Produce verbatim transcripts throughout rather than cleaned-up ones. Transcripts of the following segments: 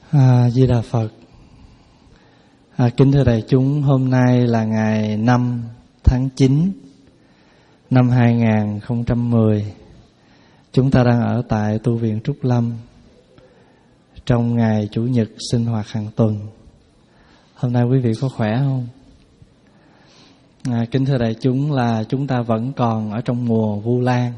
A Di Đà Phật. À, kính thưa đại chúng, hôm nay là ngày năm tháng chín năm hai nghìn không trăm mười. Chúng ta đang ở tại tu viện Trúc Lâm trong ngày Chủ nhật sinh hoạt hàng tuần. Hôm nay quý vị có khỏe không? À, kính thưa đại chúng, là chúng ta vẫn còn ở trong mùa Vu Lan,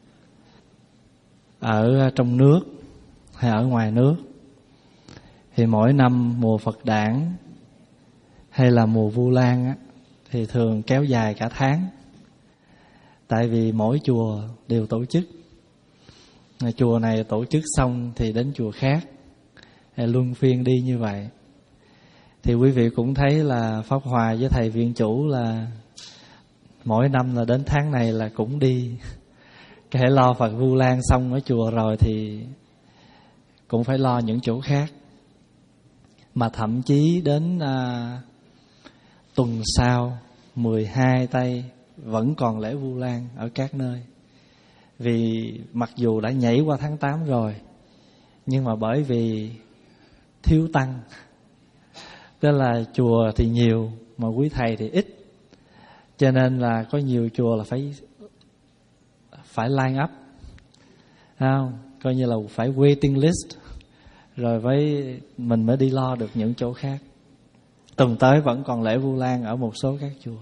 ở trong nước hay ở ngoài nước. Thì mỗi năm mùa Phật đản hay là mùa Vu Lan á, thì thường kéo dài cả tháng. Tại vì mỗi chùa đều tổ chức. Chùa này tổ chức xong thì đến chùa khác, luân phiên đi như vậy. Thì quý vị cũng thấy là Pháp Hòa với thầy viện chủ là mỗi năm là đến tháng này là cũng đi. Cái hãy lo Phật Vu Lan xong ở chùa rồi thì cũng phải lo những chỗ khác. Mà thậm chí đến à, tuần sau mười hai tây vẫn còn lễ Vu Lan ở các nơi. Vì mặc dù đã nhảy qua tháng tám rồi, nhưng mà bởi vì thiếu tăng, tức là chùa thì nhiều mà quý thầy thì ít, cho nên là có nhiều chùa là phải phải line up, không? Coi như là phải waiting list, rồi với mình mới đi lo được những chỗ khác. Tuần tới vẫn còn lễ Vu Lan ở một số các chùa.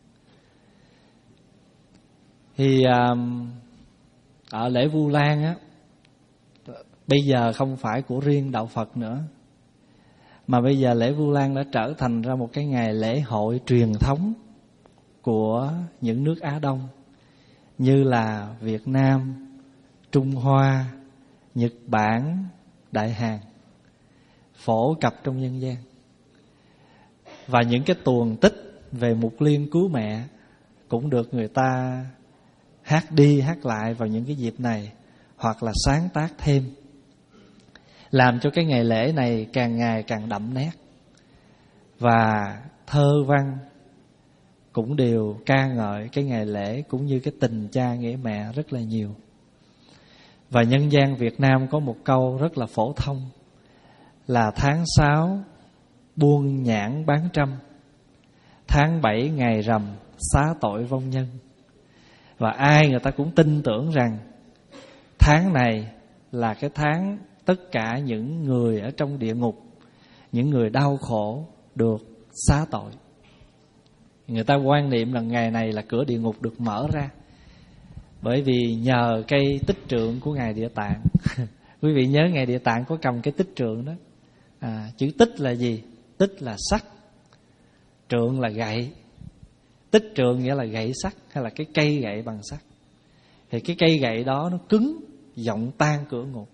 Thì um, ở lễ Vu Lan á, bây giờ không phải của riêng đạo Phật nữa, mà bây giờ lễ Vu Lan đã trở thành ra một cái ngày lễ hội truyền thống của những nước Á Đông, như là Việt Nam, Trung Hoa, Nhật Bản, Đại Hàn, phổ cập trong nhân gian. Và những cái tuồng tích về Mục Liên cứu mẹ cũng được người ta hát đi hát lại vào những cái dịp này, hoặc là sáng tác thêm, làm cho cái ngày lễ này càng ngày càng đậm nét. Và thơ văn cũng đều ca ngợi cái ngày lễ cũng như cái tình cha nghĩa mẹ rất là nhiều. Và nhân gian Việt Nam có một câu rất là phổ thông là tháng sáu buông nhãn bán trăm, tháng bảy ngày rằm xá tội vong nhân. Và ai người ta cũng tin tưởng rằng tháng này là cái tháng tất cả những người ở trong địa ngục, những người đau khổ được xá tội. Người ta quan niệm là ngày này là cửa địa ngục được mở ra, bởi vì nhờ cây tích trượng của Ngài Địa Tạng. Quý vị nhớ Ngài Địa Tạng có cầm cái tích trượng đó. à, Chữ tích là gì? Tích là sắt, trượng là gậy. Tích trượng nghĩa là gậy sắt, hay là cái cây gậy bằng sắt. Thì cái cây gậy đó nó cứng, giọng tan cửa ngục.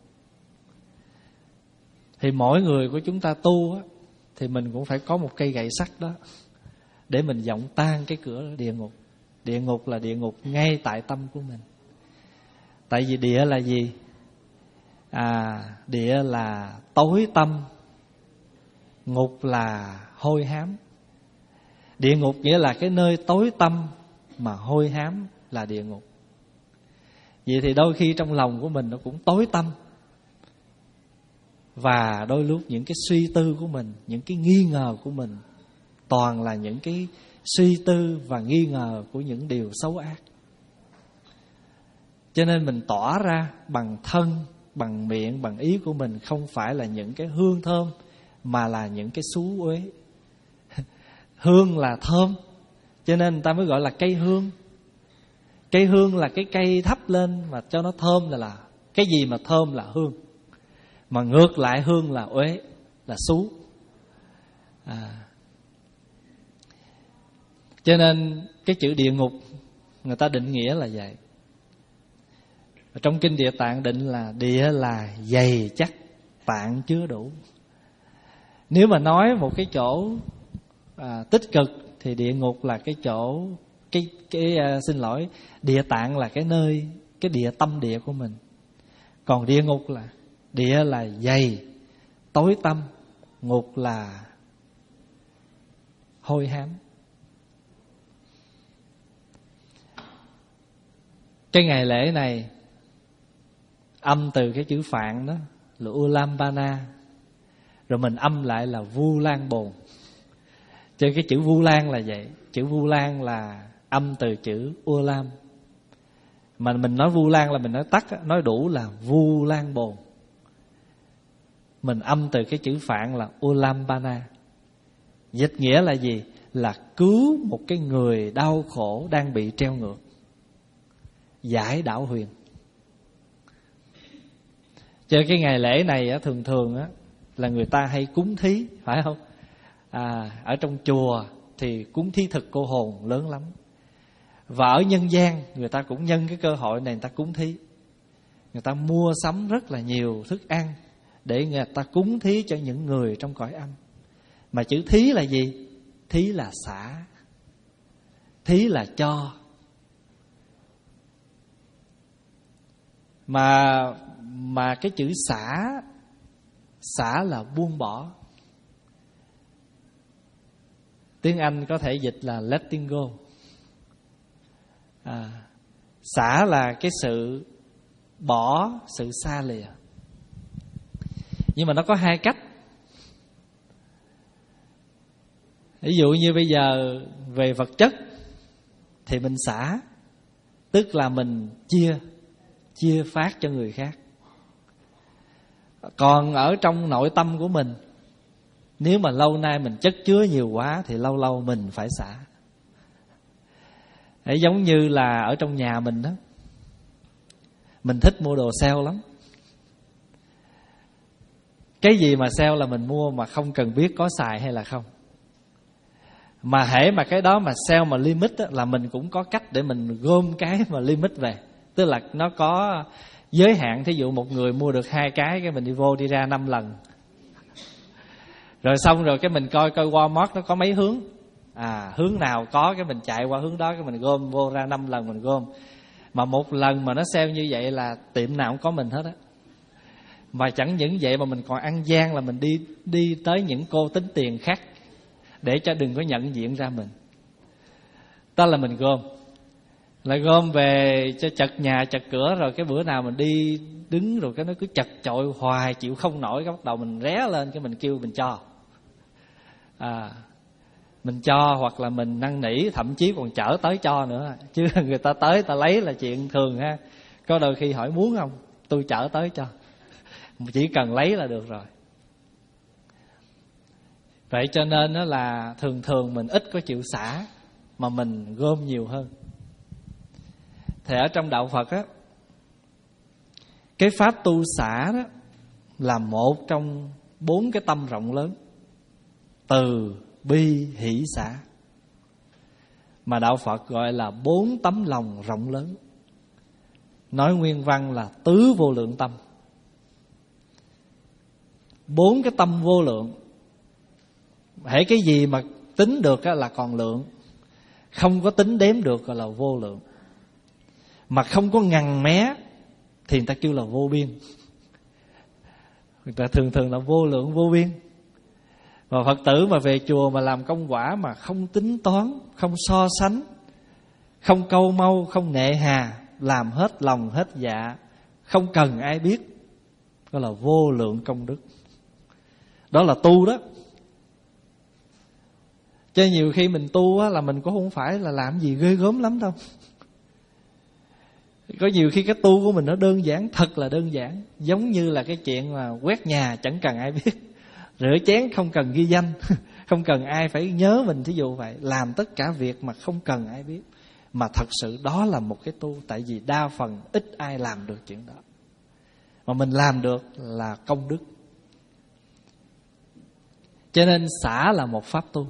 Thì mỗi người của chúng ta tu á, thì mình cũng phải có một cây gậy sắt đó, để mình giọng tan cái cửa địa ngục. Địa ngục là địa ngục ngay tại tâm của mình. Tại vì địa là gì? À, địa là tối tâm, ngục là hôi hám. Địa ngục nghĩa là cái nơi tối tâm, mà hôi hám là địa ngục. Vậy thì đôi khi trong lòng của mình nó cũng tối tâm, và đôi lúc những cái suy tư của mình, những cái nghi ngờ của mình toàn là những cái suy tư và nghi ngờ của những điều xấu ác. Cho nên mình tỏa ra bằng thân, bằng miệng, bằng ý của mình không phải là những cái hương thơm, mà là những cái xú uế. Hương là thơm, cho nên người ta mới gọi là cây hương. Cây hương là cái cây thắp lên mà cho nó thơm, là là cái gì mà thơm là hương, mà ngược lại hương là uế, là xú. à. Cho nên cái chữ địa ngục người ta định nghĩa là vậy. Trong kinh Địa Tạng định là địa là dày chắc, tạng chứa đủ. Nếu mà nói một cái chỗ à, tích cực thì địa ngục là cái chỗ cái cái à, xin lỗi, địa tạng là cái nơi, cái địa tâm địa của mình. Còn địa ngục là địa là dày, tối tâm, ngục là hôi hám. Cái ngày lễ này âm từ cái chữ Phạn đó là Ulambana, rồi mình âm lại là Vu Lan Bồn. Cho cái chữ Vu Lan là vậy. Chữ Vu Lan là âm từ chữ Ua Lam. Mà mình nói Vu Lan là mình nói tắt, nói đủ là Vu Lan Bồn. Mình âm từ cái chữ Phạn là Ulambana. Dịch nghĩa là gì? Là cứu một cái người đau khổ đang bị treo ngược, giải đảo huyền. Cho cái ngày lễ này á, thường thường á, là người ta hay cúng thí, phải không? À, ở trong chùa thì cúng thí thực cô hồn lớn lắm. Và ở nhân gian người ta cũng nhân cái cơ hội này người ta cúng thí. Người ta mua sắm rất là nhiều thức ăn để người ta cúng thí cho những người trong cõi âm. Mà chữ thí là gì? Thí là xả, thí là cho. Mà mà cái chữ xả, xả là buông bỏ. Tiếng Anh có thể dịch là letting go. À, xả là cái sự bỏ, sự xa lìa. Nhưng mà nó có hai cách. Ví dụ như bây giờ về vật chất thì mình xả, tức là mình chia, chia phát cho người khác. Còn ở trong nội tâm của mình, nếu mà lâu nay mình chất chứa nhiều quá thì lâu lâu mình phải xả. Đấy, giống như là ở trong nhà mình đó, mình thích mua đồ sale lắm. Cái gì mà sale là mình mua mà không cần biết có xài hay là không. Mà hễ mà cái đó mà sale mà limit á, là mình cũng có cách để mình gom cái mà limit về. Tức là nó có giới hạn. Thí dụ một người mua được hai cái, cái mình đi vô đi ra năm lần. Rồi xong rồi cái mình coi coi Walmart nó có mấy hướng. À, hướng nào có cái mình chạy qua hướng đó, cái mình gom vô ra năm lần mình gom. Mà một lần mà nó sale như vậy là tiệm nào cũng có mình hết á. Mà chẳng những vậy mà mình còn ăn gian là mình đi đi tới những cô tính tiền khác để cho đừng có nhận diện ra mình. Đó là mình gom. Lại gom về cho chật nhà chật cửa. Rồi cái bữa nào mình đi đứng rồi cái nó cứ chật chội hoài chịu không nổi, cái bắt đầu mình ré lên, cái mình kêu mình cho. À, mình cho hoặc là mình năn nỉ, thậm chí còn chở tới cho nữa. Chứ người ta tới ta lấy là chuyện thường ha. Có đôi khi hỏi muốn không, tôi chở tới cho. Chỉ cần lấy là được rồi. Vậy cho nên đó là thường thường mình ít có chịu xả, mà mình gom nhiều hơn. Thì ở trong đạo Phật á, cái pháp tu xả đó là một trong bốn cái tâm rộng lớn: từ, bi, hỷ, xả. Mà đạo Phật gọi là bốn tấm lòng rộng lớn. Nói nguyên văn là tứ vô lượng tâm. Bốn cái tâm vô lượng. Hễ cái gì mà tính được là còn lượng, không có tính đếm được gọi là vô lượng. Mà không có ngần mé thì người ta kêu là vô biên. Người ta thường thường là vô lượng vô biên. Và Phật tử mà về chùa mà làm công quả mà không tính toán, không so sánh, không câu mâu, không nệ hà, làm hết lòng hết dạ, không cần ai biết, đó là vô lượng công đức. Đó là tu đó. Chứ nhiều khi mình tu á, là mình cũng không phải là làm gì ghê gớm lắm đâu. Có nhiều khi cái tu của mình nó đơn giản, thật là đơn giản. Giống như là cái chuyện mà quét nhà chẳng cần ai biết, rửa chén không cần ghi danh, không cần ai phải nhớ mình, thí dụ vậy. Làm tất cả việc mà không cần ai biết. Mà thật sự đó là một cái tu. Tại vì đa phần ít ai làm được chuyện đó. Mà mình làm được là công đức. Cho nên xả là một pháp tu.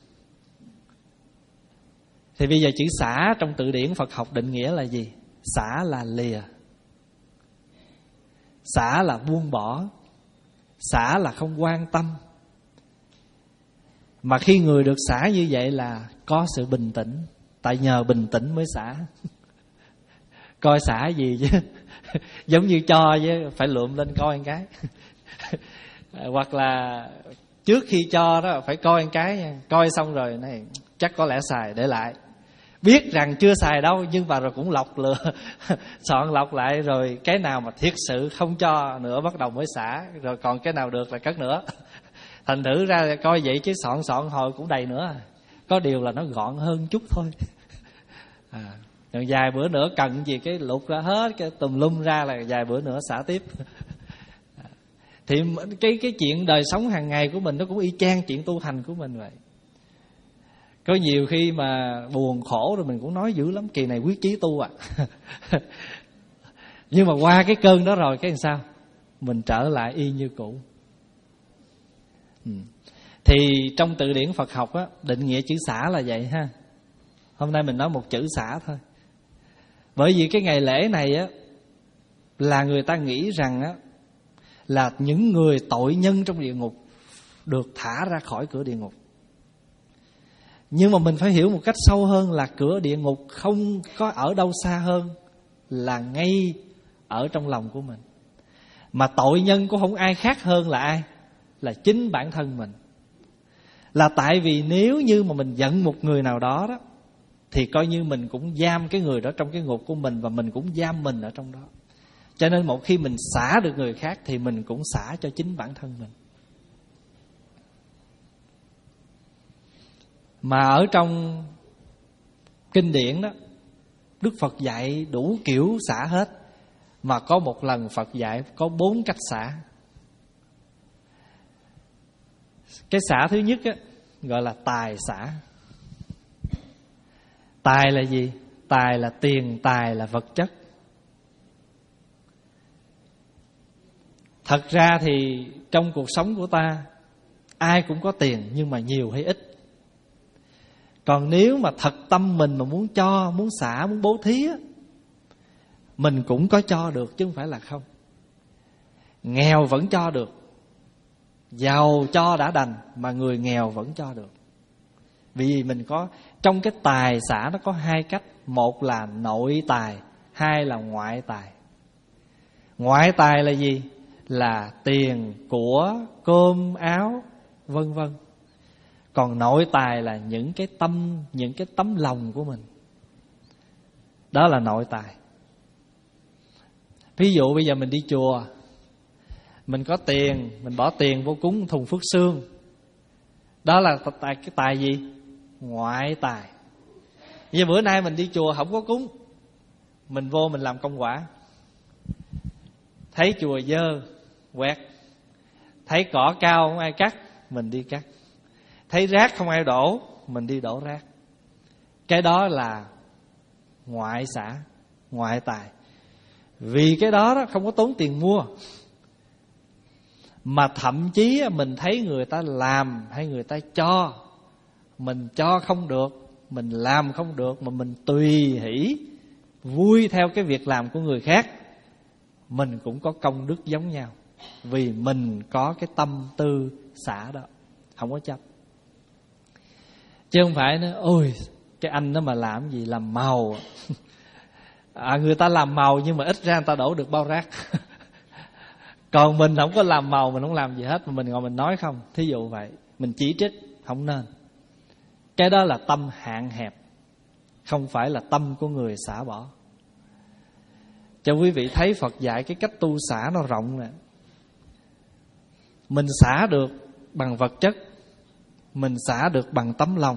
Thì bây giờ chữ xả trong từ điển Phật học định nghĩa là gì? Xả là lìa, xả là buông bỏ, xả là không quan tâm. Mà khi người được xả như vậy là có sự bình tĩnh. Tại nhờ bình tĩnh mới xả. Coi xả gì chứ. Giống như cho chứ, phải lượm lên coi một cái. Hoặc là trước khi cho đó phải coi một cái. Coi xong rồi này chắc có lẽ xài để lại. biết rằng chưa xài đâu, nhưng mà rồi cũng lọc lừa soạn lọc lại, rồi cái nào mà thiệt sự không cho nữa bắt đầu mới xả, rồi còn cái nào được là cất nữa. Thành thử ra coi vậy chứ soạn soạn hồi cũng đầy nữa, có điều là nó gọn hơn chút thôi. À, rồi vài bữa nữa cần gì cái lục ra hết, cái tùm lum ra là vài bữa nữa xả tiếp. À, thì cái cái chuyện đời sống hàng ngày của mình nó cũng y chang chuyện tu hành của mình vậy. Có nhiều khi mà buồn khổ rồi mình cũng nói dữ lắm, kỳ này quyết chí tu à. Nhưng mà qua cái cơn đó rồi cái làm sao? Mình trở lại y như cũ. Ừ. Thì trong từ điển Phật học á, định nghĩa chữ xả là vậy ha. Hôm nay mình nói một chữ xả thôi. Bởi vì cái ngày lễ này á, là người ta nghĩ rằng á, là những người tội nhân trong địa ngục được thả ra khỏi cửa địa ngục. Nhưng mà mình phải hiểu một cách sâu hơn là cửa địa ngục không có ở đâu xa hơn, là ngay ở trong lòng của mình. Mà tội nhân cũng không ai khác hơn là ai? Là chính bản thân mình. Là tại vì nếu như mà mình giận một người nào đó đó, thì coi như mình cũng giam cái người đó trong cái ngục của mình, và mình cũng giam mình ở trong đó. Cho nên một khi mình xả được người khác thì mình cũng xả cho chính bản thân mình. Mà ở trong kinh điển đó, Đức Phật dạy đủ kiểu xả hết. Mà có một lần Phật dạy có bốn cách xả. Cái xả thứ nhất á, gọi là tài xả. Tài là gì? Tài là tiền, tài là vật chất. Thật ra thì trong cuộc sống của ta, ai cũng có tiền, nhưng mà nhiều hay ít. Còn nếu mà thật tâm mình mà muốn cho, muốn xả, muốn bố thí á, mình cũng có cho được chứ không phải là không. Nghèo vẫn cho được, giàu cho đã đành, mà người nghèo vẫn cho được. Vì mình có, trong cái tài xả nó có hai cách. Một là nội tài, hai là ngoại tài. Ngoại tài là gì? Là tiền, của, cơm, áo, vân vân. Còn nội tài là những cái tâm, những cái tấm lòng của mình. Đó là nội tài. Ví dụ bây giờ mình đi chùa, mình có tiền, mình bỏ tiền vô cúng thùng phước xương. Đó là tài, cái tài gì? Ngoại tài. Vì bữa nay mình đi chùa không có cúng, mình vô mình làm công quả. Thấy chùa dơ, quét. Thấy cỏ cao không ai cắt, mình đi cắt. Thấy rác không ai đổ, mình đi đổ rác. Cái đó là ngoại xả, ngoại tài. Vì cái đó, đó không có tốn tiền mua. Mà thậm chí mình thấy người ta làm hay người ta cho, mình cho không được, mình làm không được, mà mình tùy hỷ vui theo cái việc làm của người khác, mình cũng có công đức giống nhau. Vì mình có cái tâm tư xả đó, không có chấp. Chứ không phải nói ôi cái anh đó mà làm gì làm màu. À, người ta làm màu nhưng mà ít ra người ta đổ được bao rác. Còn mình không có làm màu, mình không làm gì hết, mà mình ngồi mình nói không. Thí dụ vậy, mình chỉ trích, không nên. Cái đó là tâm hạn hẹp, không phải là tâm của người xả bỏ. Cho quý vị thấy Phật dạy cái cách tu xả nó rộng nè. Mình xả được bằng vật chất, mình xả được bằng tấm lòng.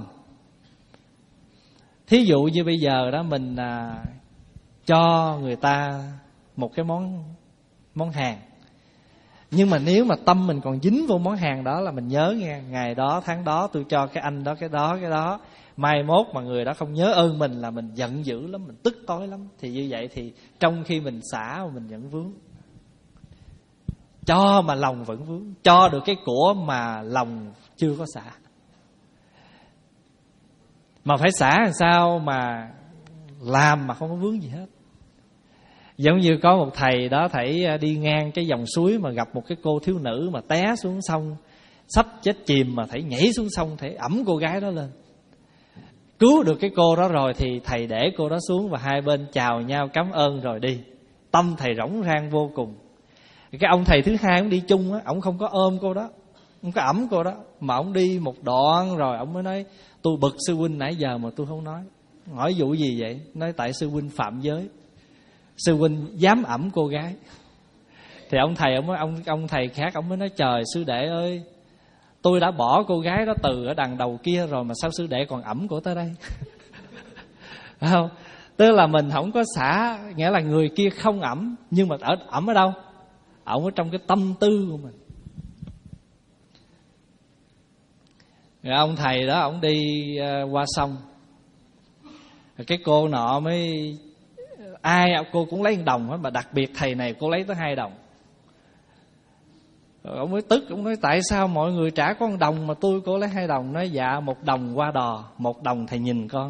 Thí dụ như bây giờ đó, mình à, cho người ta một cái món món hàng, nhưng mà nếu mà tâm mình còn dính vô món hàng đó là mình nhớ nghe, ngày đó tháng đó tôi cho cái anh đó cái đó cái đó, mai mốt mà người đó không nhớ ơn mình là mình giận dữ lắm, mình tức tối lắm. Thì như vậy thì trong khi mình xả mà mình vẫn vướng. Cho mà lòng vẫn vướng, cho được cái của mà lòng chưa có xả. Mà phải xả làm sao mà làm mà không có vướng gì hết. Giống như có một thầy đó, thầy đi ngang cái dòng suối mà gặp một cái cô thiếu nữ mà té xuống sông, sắp chết chìm, mà thầy nhảy xuống sông, thầy ẵm cô gái đó lên. Cứu được cái cô đó rồi thì thầy để cô đó xuống và hai bên chào nhau cảm ơn rồi đi. Tâm thầy rỗng rang vô cùng. Cái ông thầy thứ hai ông đi chung á, ông không có ôm cô đó, không có ẵm cô đó, mà ông đi một đoạn rồi ông mới nói tôi bực sư huynh nãy giờ mà tôi không nói. Hỏi vụ gì vậy? Nói tại sư huynh phạm giới, sư huynh dám ẵm cô gái. Thì ông thầy ông ông ông thầy khác ông mới nói trời sư đệ ơi, tôi đã bỏ cô gái đó từ ở đằng đầu kia rồi mà sao sư đệ còn ẵm cổ tới đây? Không, tức là mình không có xả, nghĩa là người kia không ẵm, nhưng mà ở ẵm ở đâu? Ẵm ở trong cái tâm tư của mình. Rồi ông thầy đó ông đi uh, qua sông, rồi cái cô nọ mới ai cô cũng lấy một đồng hết, mà đặc biệt thầy này cô lấy tới hai đồng. Rồi ông mới tức, ông nói tại sao mọi người trả có một đồng mà tôi cô lấy hai đồng? Nói dạ một đồng qua đò, một đồng thầy nhìn con.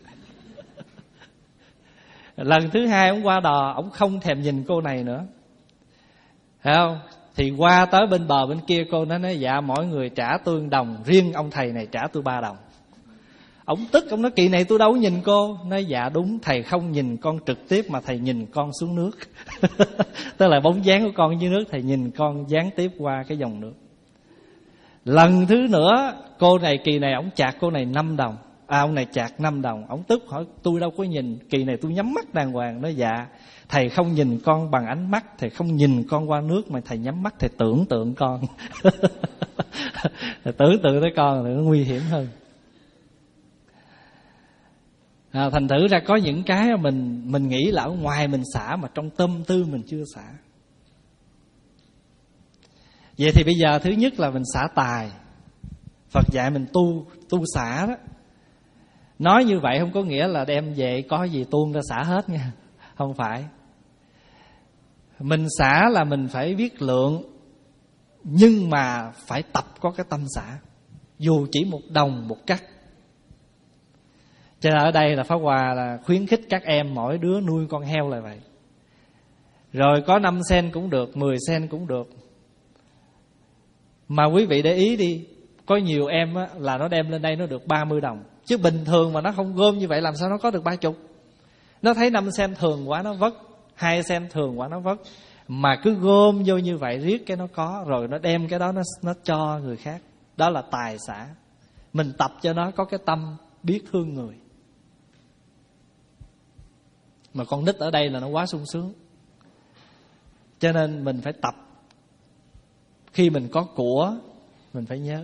Lần thứ hai ông qua đò, ông không thèm nhìn cô này nữa, thấy không? Thì qua tới bên bờ bên kia, cô nó nói dạ mọi người trả tôi một đồng, riêng ông thầy này trả tôi ba đồng. Ông tức, ông nói kỳ này tôi đâu có nhìn cô. Nói dạ đúng, thầy không nhìn con trực tiếp mà thầy nhìn con xuống nước. Tức là bóng dáng của con dưới nước, thầy nhìn con gián tiếp qua cái dòng nước. Lần thứ nữa, cô này kỳ này ông chạc cô này năm đồng. À ông này chạc năm đồng. Ông tức hỏi tôi đâu có nhìn, kỳ này tôi nhắm mắt đàng hoàng. Nói dạ thầy không nhìn con bằng ánh mắt, thầy không nhìn con qua nước, mà thầy nhắm mắt thầy tưởng tượng con. Thầy tưởng tượng tới con thì nó nguy hiểm hơn. À, thành thử ra có những cái mình mình nghĩ là ở ngoài mình xả mà trong tâm tư mình chưa xả. Vậy thì bây giờ thứ nhất là mình xả tài. Phật dạy mình tu tu xả đó. Nói như vậy không có nghĩa là đem về có gì tuôn ra xả hết nha. Không phải. Mình xả là mình phải biết lượng, nhưng mà phải tập có cái tâm xả, dù chỉ một đồng một cắt. Cho nên ở đây là Pháp Hòa là khuyến khích các em mỗi đứa nuôi con heo là vậy. Rồi có năm sen cũng được, mười sen cũng được. Mà quý vị để ý đi, có nhiều em á, là nó đem lên đây nó được ba mươi đồng. Chứ bình thường mà nó không gom như vậy làm sao nó có được ba mươi. Nó thấy năm sen thường quá nó vất, hai sen thường quá nó vất. Mà cứ gom vô như vậy riết cái nó có, rồi nó đem cái đó nó, nó cho người khác. Đó là tài xả. Mình tập cho nó có cái tâm biết thương người. Mà con nít ở đây là nó quá sung sướng. Cho nên mình phải tập. Khi mình có của mình phải nhớ.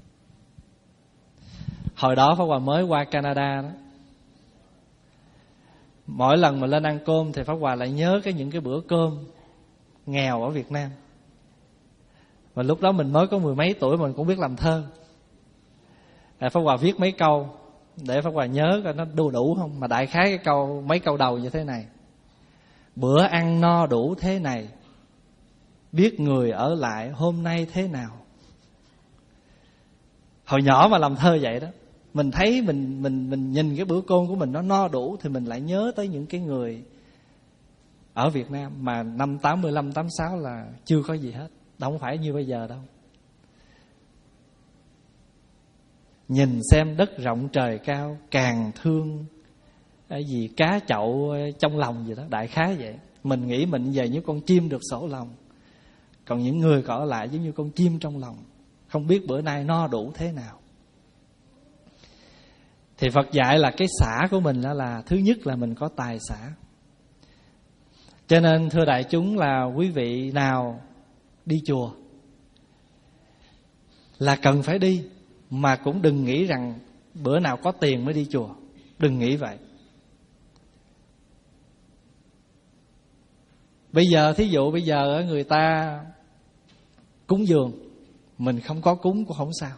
Hồi đó Pháp Hòa mới qua Canada đó, mỗi lần mà lên ăn cơm thì Pháp Hòa lại nhớ cái những cái bữa cơm nghèo ở Việt Nam. Và lúc đó mình mới có mười mấy tuổi, mình cũng biết làm thơ. Pháp Hòa viết mấy câu để Pháp Hòa nhớ coi nó đủ đủ không. Mà đại khái cái câu, mấy câu đầu như thế này: bữa ăn no đủ thế này, biết người ở lại hôm nay thế nào. Hồi nhỏ mà làm thơ vậy đó. Mình thấy mình mình mình nhìn cái bữa cơm của mình nó no đủ, thì mình lại nhớ tới những cái người ở Việt Nam mà năm tám mươi lăm, tám mươi sáu là chưa có gì hết. Đâu không phải như bây giờ đâu. Nhìn xem đất rộng trời cao, càng thương cái gì cá chậu trong lòng gì đó. Đại khái vậy. Mình nghĩ mình về như con chim được sổ lòng, còn những người còn ở lại giống như con chim trong lòng, không biết bữa nay no đủ thế nào. Thì Phật dạy là cái xả của mình đó là thứ nhất là mình có tài xả. Cho nên thưa đại chúng là quý vị nào đi chùa là cần phải đi, mà cũng đừng nghĩ rằng bữa nào có tiền mới đi chùa. Đừng nghĩ vậy. Bây giờ thí dụ bây giờ người ta cúng dường, mình không có cúng cũng không sao.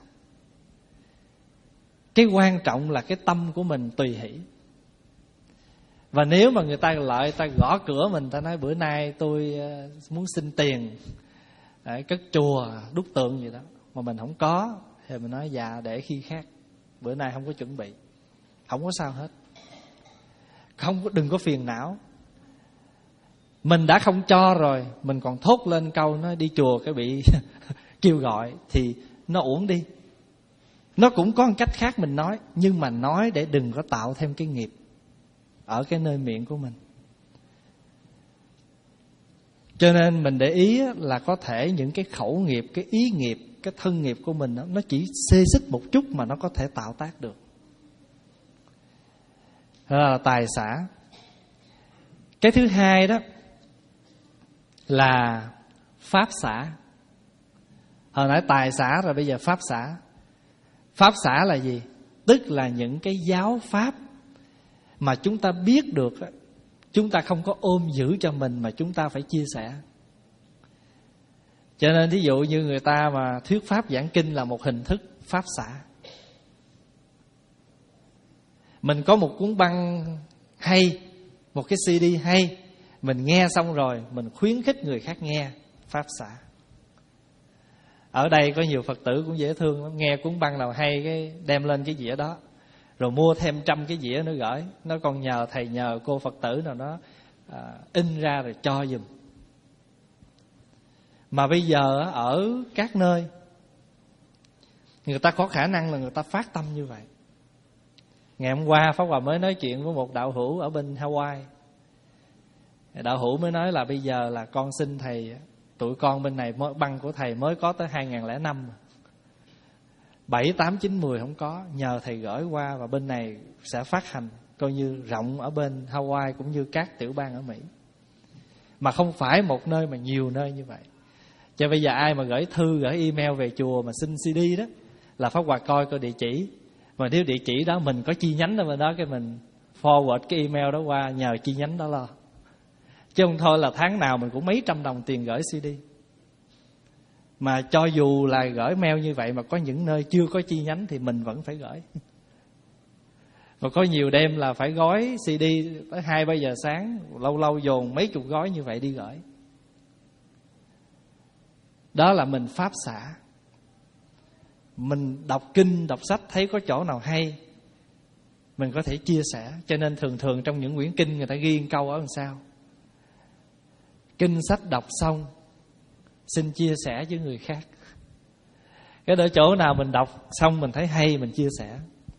Cái quan trọng là cái tâm của mình tùy hỷ. Và nếu mà người ta lại ta gõ cửa mình, ta nói bữa nay tôi muốn xin tiền để cất chùa, đúc tượng gì đó, mà mình không có, thì mình nói dạ để khi khác, bữa nay không có chuẩn bị. Không có sao hết. Không có, đừng có phiền não. Mình đã không cho rồi, mình còn thốt lên câu nó đi chùa cái bị kêu gọi, thì nó uổng đi. Nó cũng có một cách khác mình nói, nhưng mà nói để đừng có tạo thêm cái nghiệp ở cái nơi miệng của mình. Cho nên mình để ý là có thể những cái khẩu nghiệp, cái ý nghiệp, cái thân nghiệp của mình nó chỉ xê xích một chút mà nó có thể tạo tác được. Đó là tài xả. Cái thứ hai đó là pháp xả. Hồi nãy tài xả rồi, bây giờ pháp xả. Pháp xả là gì? Tức là những cái giáo pháp mà chúng ta biết được, chúng ta không có ôm giữ cho mình mà chúng ta phải chia sẻ. Cho nên thí dụ như người ta mà thuyết pháp giảng kinh là một hình thức pháp xả. Mình có một cuốn băng hay, một cái xê đê hay, mình nghe xong rồi mình khuyến khích người khác nghe, pháp xả. Ở đây có nhiều Phật tử cũng dễ thương lắm, nghe cuốn băng nào hay cái đem lên cái dĩa đó, rồi mua thêm trăm cái dĩa nữa gửi. Nó còn nhờ thầy nhờ cô Phật tử nào đó à, in ra rồi cho giùm. Mà bây giờ ở các nơi người ta có khả năng là người ta phát tâm như vậy. Ngày hôm qua Pháp Hòa mới nói chuyện với một đạo hữu ở bên Hawaii. Đạo hữu mới nói là bây giờ là con xin thầy, tụi con bên này băng của thầy mới có tới hai không không năm, bảy, tám, chín, mười không có, nhờ thầy gửi qua và bên này sẽ phát hành coi như rộng ở bên Hawaii cũng như các tiểu bang ở Mỹ. Mà không phải một nơi mà nhiều nơi như vậy. Cho bây giờ ai mà gửi thư, gửi email về chùa mà xin xê đê đó là Pháp Hòa coi coi địa chỉ. Mà nếu địa chỉ đó mình có chi nhánh ở bên đó, cái mình forward cái email đó qua nhờ chi nhánh đó lo. Chứ không thôi là tháng nào mình cũng mấy trăm đồng tiền gửi xê đê. Mà cho dù là gửi mail như vậy mà có những nơi chưa có chi nhánh thì mình vẫn phải gửi. Và có nhiều đêm là phải gói xê đê tới hai ba giờ sáng, lâu lâu dồn mấy chục gói như vậy đi gửi. Đó là mình pháp xả. Mình đọc kinh, đọc sách thấy có chỗ nào hay mình có thể chia sẻ. Cho nên thường thường trong những quyển kinh người ta ghi một câu ở đằng sau: kinh sách đọc xong xin chia sẻ với người khác. Cái đó chỗ nào mình đọc xong mình thấy hay mình chia sẻ.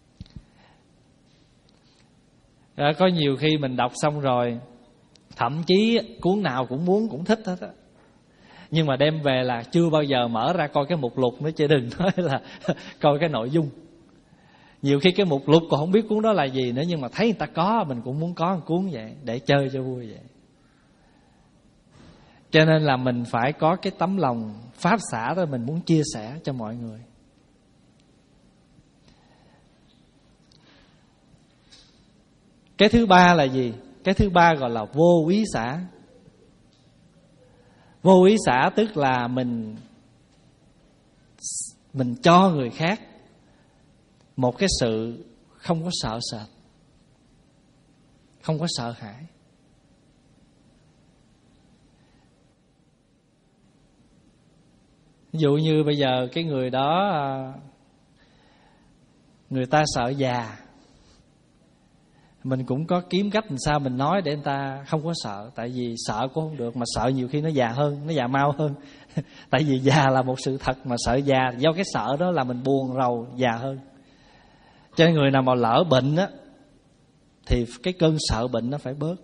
Đó, có nhiều khi mình đọc xong rồi thậm chí cuốn nào cũng muốn, cũng thích hết á, nhưng mà đem về là chưa bao giờ mở ra coi cái mục lục nữa, chứ đừng nói là coi cái nội dung. Nhiều khi cái mục lục còn không biết cuốn đó là gì nữa, nhưng mà thấy người ta có mình cũng muốn có một cuốn vậy để chơi cho vui vậy. Cho nên là mình phải có cái tấm lòng pháp xả đó, mình muốn chia sẻ cho mọi người. Cái thứ ba là gì? Cái thứ ba gọi là vô úy xả. Vô úy xả tức là mình Mình cho người khác một cái sự không có sợ sệt, không có sợ hãi. Ví dụ như bây giờ cái người đó người ta sợ già, mình cũng có kiếm cách làm sao mình nói để người ta không có sợ. Tại vì sợ cũng không được, mà sợ nhiều khi nó già hơn, nó già mau hơn. Tại vì già là một sự thật, mà sợ già do cái sợ đó là mình buồn rầu già hơn. Cho nên người nào mà lỡ bệnh á thì cái cơn sợ bệnh nó phải bớt.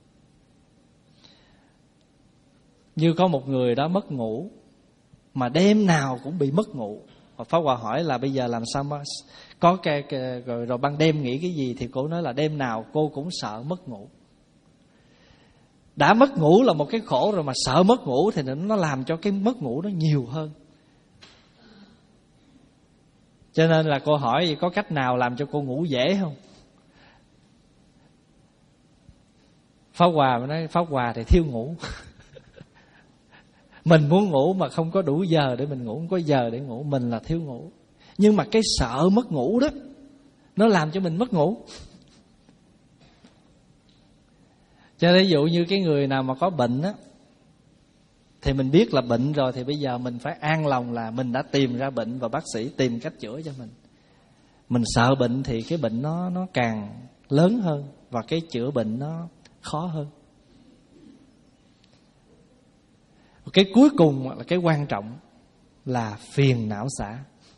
Như có một người đó mất ngủ, mà đêm nào cũng bị mất ngủ. Và Pháp Hòa hỏi là bây giờ làm sao mà có cái, cái rồi, rồi ban đêm nghĩ cái gì, thì cô nói là đêm nào cô cũng sợ mất ngủ. Đã mất ngủ là một cái khổ rồi, mà sợ mất ngủ thì nó làm cho cái mất ngủ nó nhiều hơn. Cho nên là cô hỏi vậy có cách nào làm cho cô ngủ dễ không? Pháp Hòa mới nói Pháp Hòa thì thiếu ngủ. Mình muốn ngủ mà không có đủ giờ để mình ngủ, không có giờ để ngủ, mình là thiếu ngủ. Nhưng mà cái sợ mất ngủ đó nó làm cho mình mất ngủ. Cho nên ví dụ như cái người nào mà có bệnh á, thì mình biết là bệnh rồi, thì bây giờ mình phải an lòng là mình đã tìm ra bệnh và bác sĩ tìm cách chữa cho mình. Mình sợ bệnh thì cái bệnh nó nó càng lớn hơn, và cái chữa bệnh nó khó hơn. Cái cuối cùng là cái quan trọng là phiền não xả.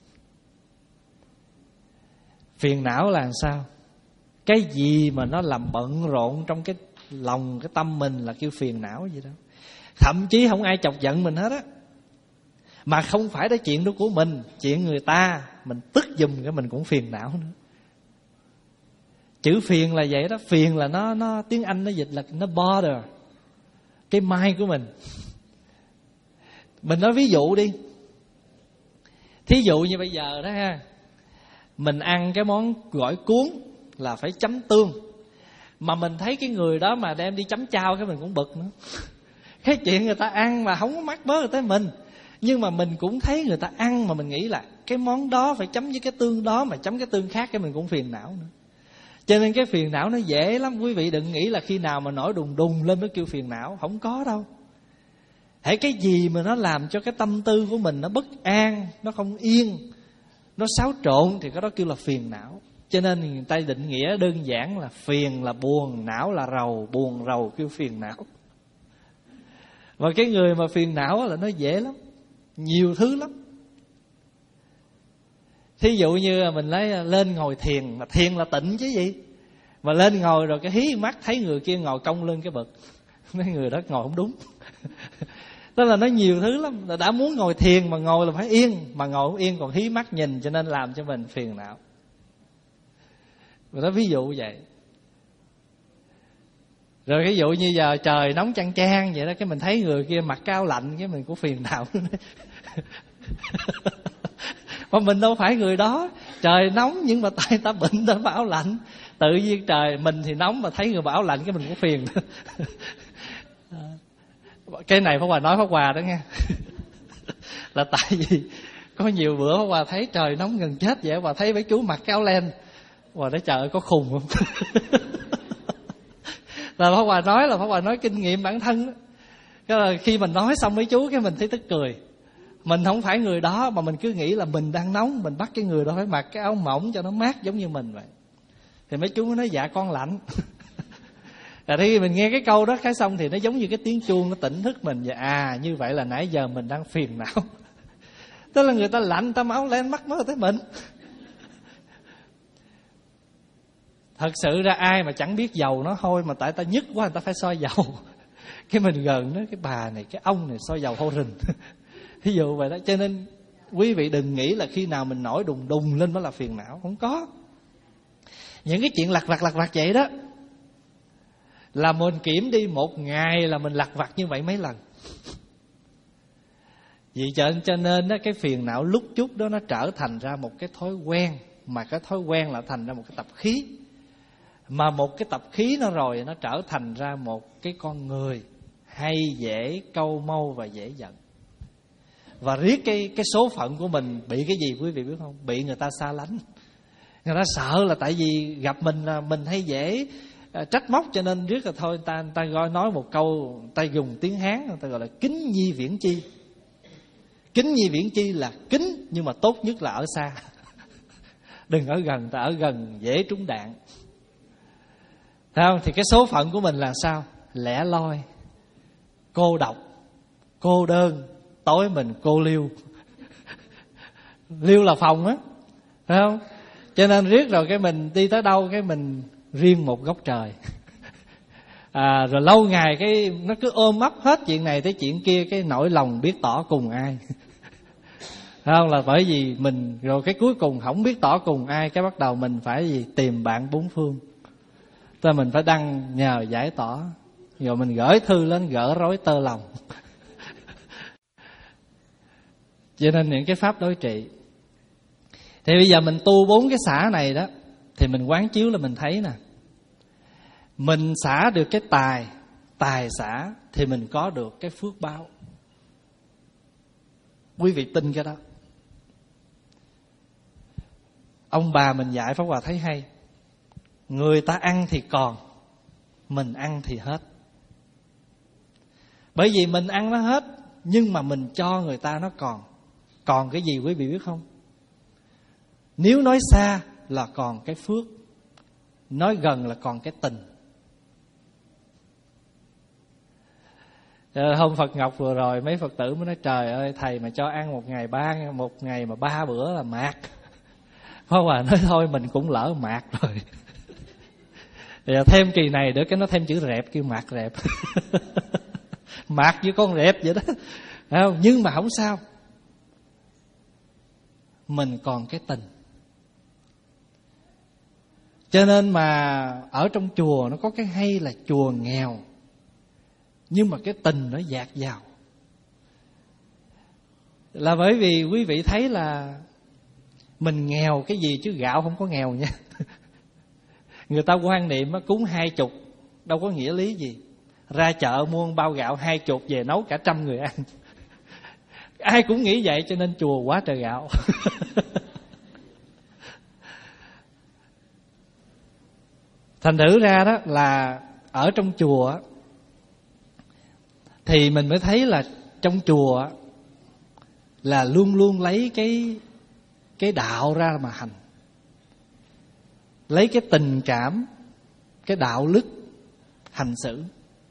Phiền não là làm sao? Cái gì mà nó làm bận rộn trong cái lòng, cái tâm mình là kêu phiền não vậy đó. Thậm chí không ai chọc giận mình hết á, mà không phải đó chuyện đó của mình, chuyện người ta, mình tức giùm cái mình cũng phiền não nữa. Chữ phiền là vậy đó. Phiền là nó nó tiếng Anh nó dịch là nó bother cái mind của mình. Mình nói ví dụ đi. Thí dụ như bây giờ đó ha, mình ăn cái món gỏi cuốn là phải chấm tương, mà mình thấy cái người đó mà đem đi chấm chao cái mình cũng bực nữa. Cái chuyện người ta ăn mà không có mắc mớ tới mình, nhưng mà mình cũng thấy người ta ăn mà mình nghĩ là cái món đó phải chấm với cái tương đó, mà chấm cái tương khác cái mình cũng phiền não nữa. Cho nên cái phiền não nó dễ lắm. Quý vị đừng nghĩ là khi nào mà nổi đùng đùng lên mới kêu phiền não. Không có đâu. Hãy cái gì mà nó làm cho cái tâm tư của mình nó bất an, nó không yên, nó xáo trộn thì cái đó kêu là phiền não. Cho nên người ta định nghĩa đơn giản là phiền là buồn, não là rầu, buồn rầu kêu phiền não. Và cái người mà phiền não là nó dễ lắm, nhiều thứ lắm. Thí dụ như mình lấy lên ngồi thiền, mà thiền là tịnh chứ gì. Mà lên ngồi rồi cái hí mắt thấy người kia ngồi cong lưng cái bực, mấy người đó ngồi không đúng. Tức là nó nhiều thứ lắm. Đã muốn ngồi thiền mà ngồi là phải yên, mà ngồi không yên còn hí mắt nhìn, cho nên làm cho mình phiền não. Và đó ví dụ vậy. Rồi ví dụ như giờ trời nóng chang chang vậy đó, cái mình thấy người kia mặc cái áo lạnh cái mình cũng phiền não. Mà mình đâu phải người đó. Trời nóng nhưng mà tại ta bệnh ta mặc áo lạnh. Tự nhiên trời mình thì nóng mà thấy người mặc áo lạnh cái mình cũng phiền. Cái này Pháp Hòa nói Pháp Hòa đó nghe. Là tại vì có nhiều bữa Pháp Hòa thấy trời nóng gần chết vậy, Pháp Hòa thấy mấy chú mặc cái áo len, Hòa nói trời ơi có khùng không. Là Pháp Hòa nói là Pháp Hòa nói kinh nghiệm bản thân đó. Cái là khi mình nói xong mấy chú cái mình thấy tức cười. Mình không phải người đó mà mình cứ nghĩ là mình đang nóng, mình bắt cái người đó phải mặc cái áo mỏng cho nó mát giống như mình vậy. Thì mấy chú nói dạ con lạnh. Rồi khi mình nghe cái câu đó cái xong thì nó giống như cái tiếng chuông nó tỉnh thức mình vậy. À như vậy là nãy giờ mình đang phiền não. Tức là người ta lạnh, người ta máu lên mắc mớ tới mình. Thật sự ra ai mà chẳng biết dầu nó hôi, mà tại ta nhức quá người ta phải soi dầu. Cái mình gần đó, cái bà này, cái ông này soi dầu hôi rình. Ví dụ vậy đó. Cho nên quý vị đừng nghĩ là khi nào mình nổi đùng đùng lên mới là phiền não. Không có. Những cái chuyện lặt vặt lặt vặt vậy đó là mình kiểm đi một ngày là mình lặt vặt như vậy mấy lần. Vì cho nên đó, cái phiền não lúc chút đó nó trở thành ra một cái thói quen. Mà cái thói quen là thành ra một cái tập khí. Mà một cái tập khí nó rồi nó trở thành ra một cái con người hay dễ câu mâu và dễ giận. Và riết cái, cái số phận của mình bị cái gì quý vị biết không? Bị người ta xa lánh. Người ta sợ là tại vì gặp mình là mình hay dễ uh, trách móc, cho nên riết là thôi ta, ta gọi nói một câu, ta dùng tiếng Hán người ta gọi là kính nhi viễn chi. Kính nhi viễn chi là kính nhưng mà tốt nhất là ở xa. Đừng ở gần, ta ở gần dễ trúng đạn. Thấy không? Thì cái số phận của mình là sao? Lẻ loi, cô độc, cô đơn, tối mình cô liêu. Liêu là phòng á, thấy không? Cho nên riết rồi cái mình đi tới đâu cái mình riêng một góc trời. À, rồi lâu ngày cái nó cứ ôm ấp hết chuyện này tới chuyện kia, cái nỗi lòng biết tỏ cùng ai. Thấy không? Là bởi vì mình rồi cái cuối cùng không biết tỏ cùng ai, cái bắt đầu mình phải gì tìm bạn bốn phương. Tức mình phải đăng nhờ giải tỏ, rồi mình gửi thư lên gỡ rối tơ lòng. Cho nên những cái pháp đối trị. Thì bây giờ mình tu bốn cái xả này đó, thì mình quán chiếu là mình thấy nè, mình xả được cái tài, tài xả thì mình có được cái phước báo. Quý vị tin cái đó. Ông bà mình dạy Pháp Hòa thấy hay. Người ta ăn thì còn, mình ăn thì hết. Bởi vì mình ăn nó hết, nhưng mà mình cho người ta nó còn. Còn cái gì quý vị biết không? Nếu nói xa là còn cái phước, nói gần là còn cái tình. Hôm Phật Ngọc vừa rồi mấy Phật tử mới nói trời ơi thầy mà cho ăn một ngày ba một ngày mà ba bữa là mạt. Pháp Hòa nói thôi mình cũng lỡ mạt rồi. Thì thêm kỳ này nữa cái nó thêm chữ rẹp kêu mạt rẹp. Mạt như con rẹp vậy đó. Không? Nhưng mà không sao, mình còn cái tình. Cho nên mà ở trong chùa nó có cái hay là chùa nghèo, nhưng mà cái tình nó dạt dào. Là bởi vì quý vị thấy là mình nghèo cái gì chứ gạo không có nghèo nha. Người ta quan niệm cúng hai chục đâu có nghĩa lý gì. Ra chợ mua một bao gạo hai chục về nấu cả trăm người ăn. Ai cũng nghĩ vậy, cho nên chùa quá trời gạo. Thành thử ra đó là ở trong chùa thì mình mới thấy là trong chùa là luôn luôn lấy cái cái đạo ra mà hành, lấy cái tình cảm, cái đạo đức hành xử.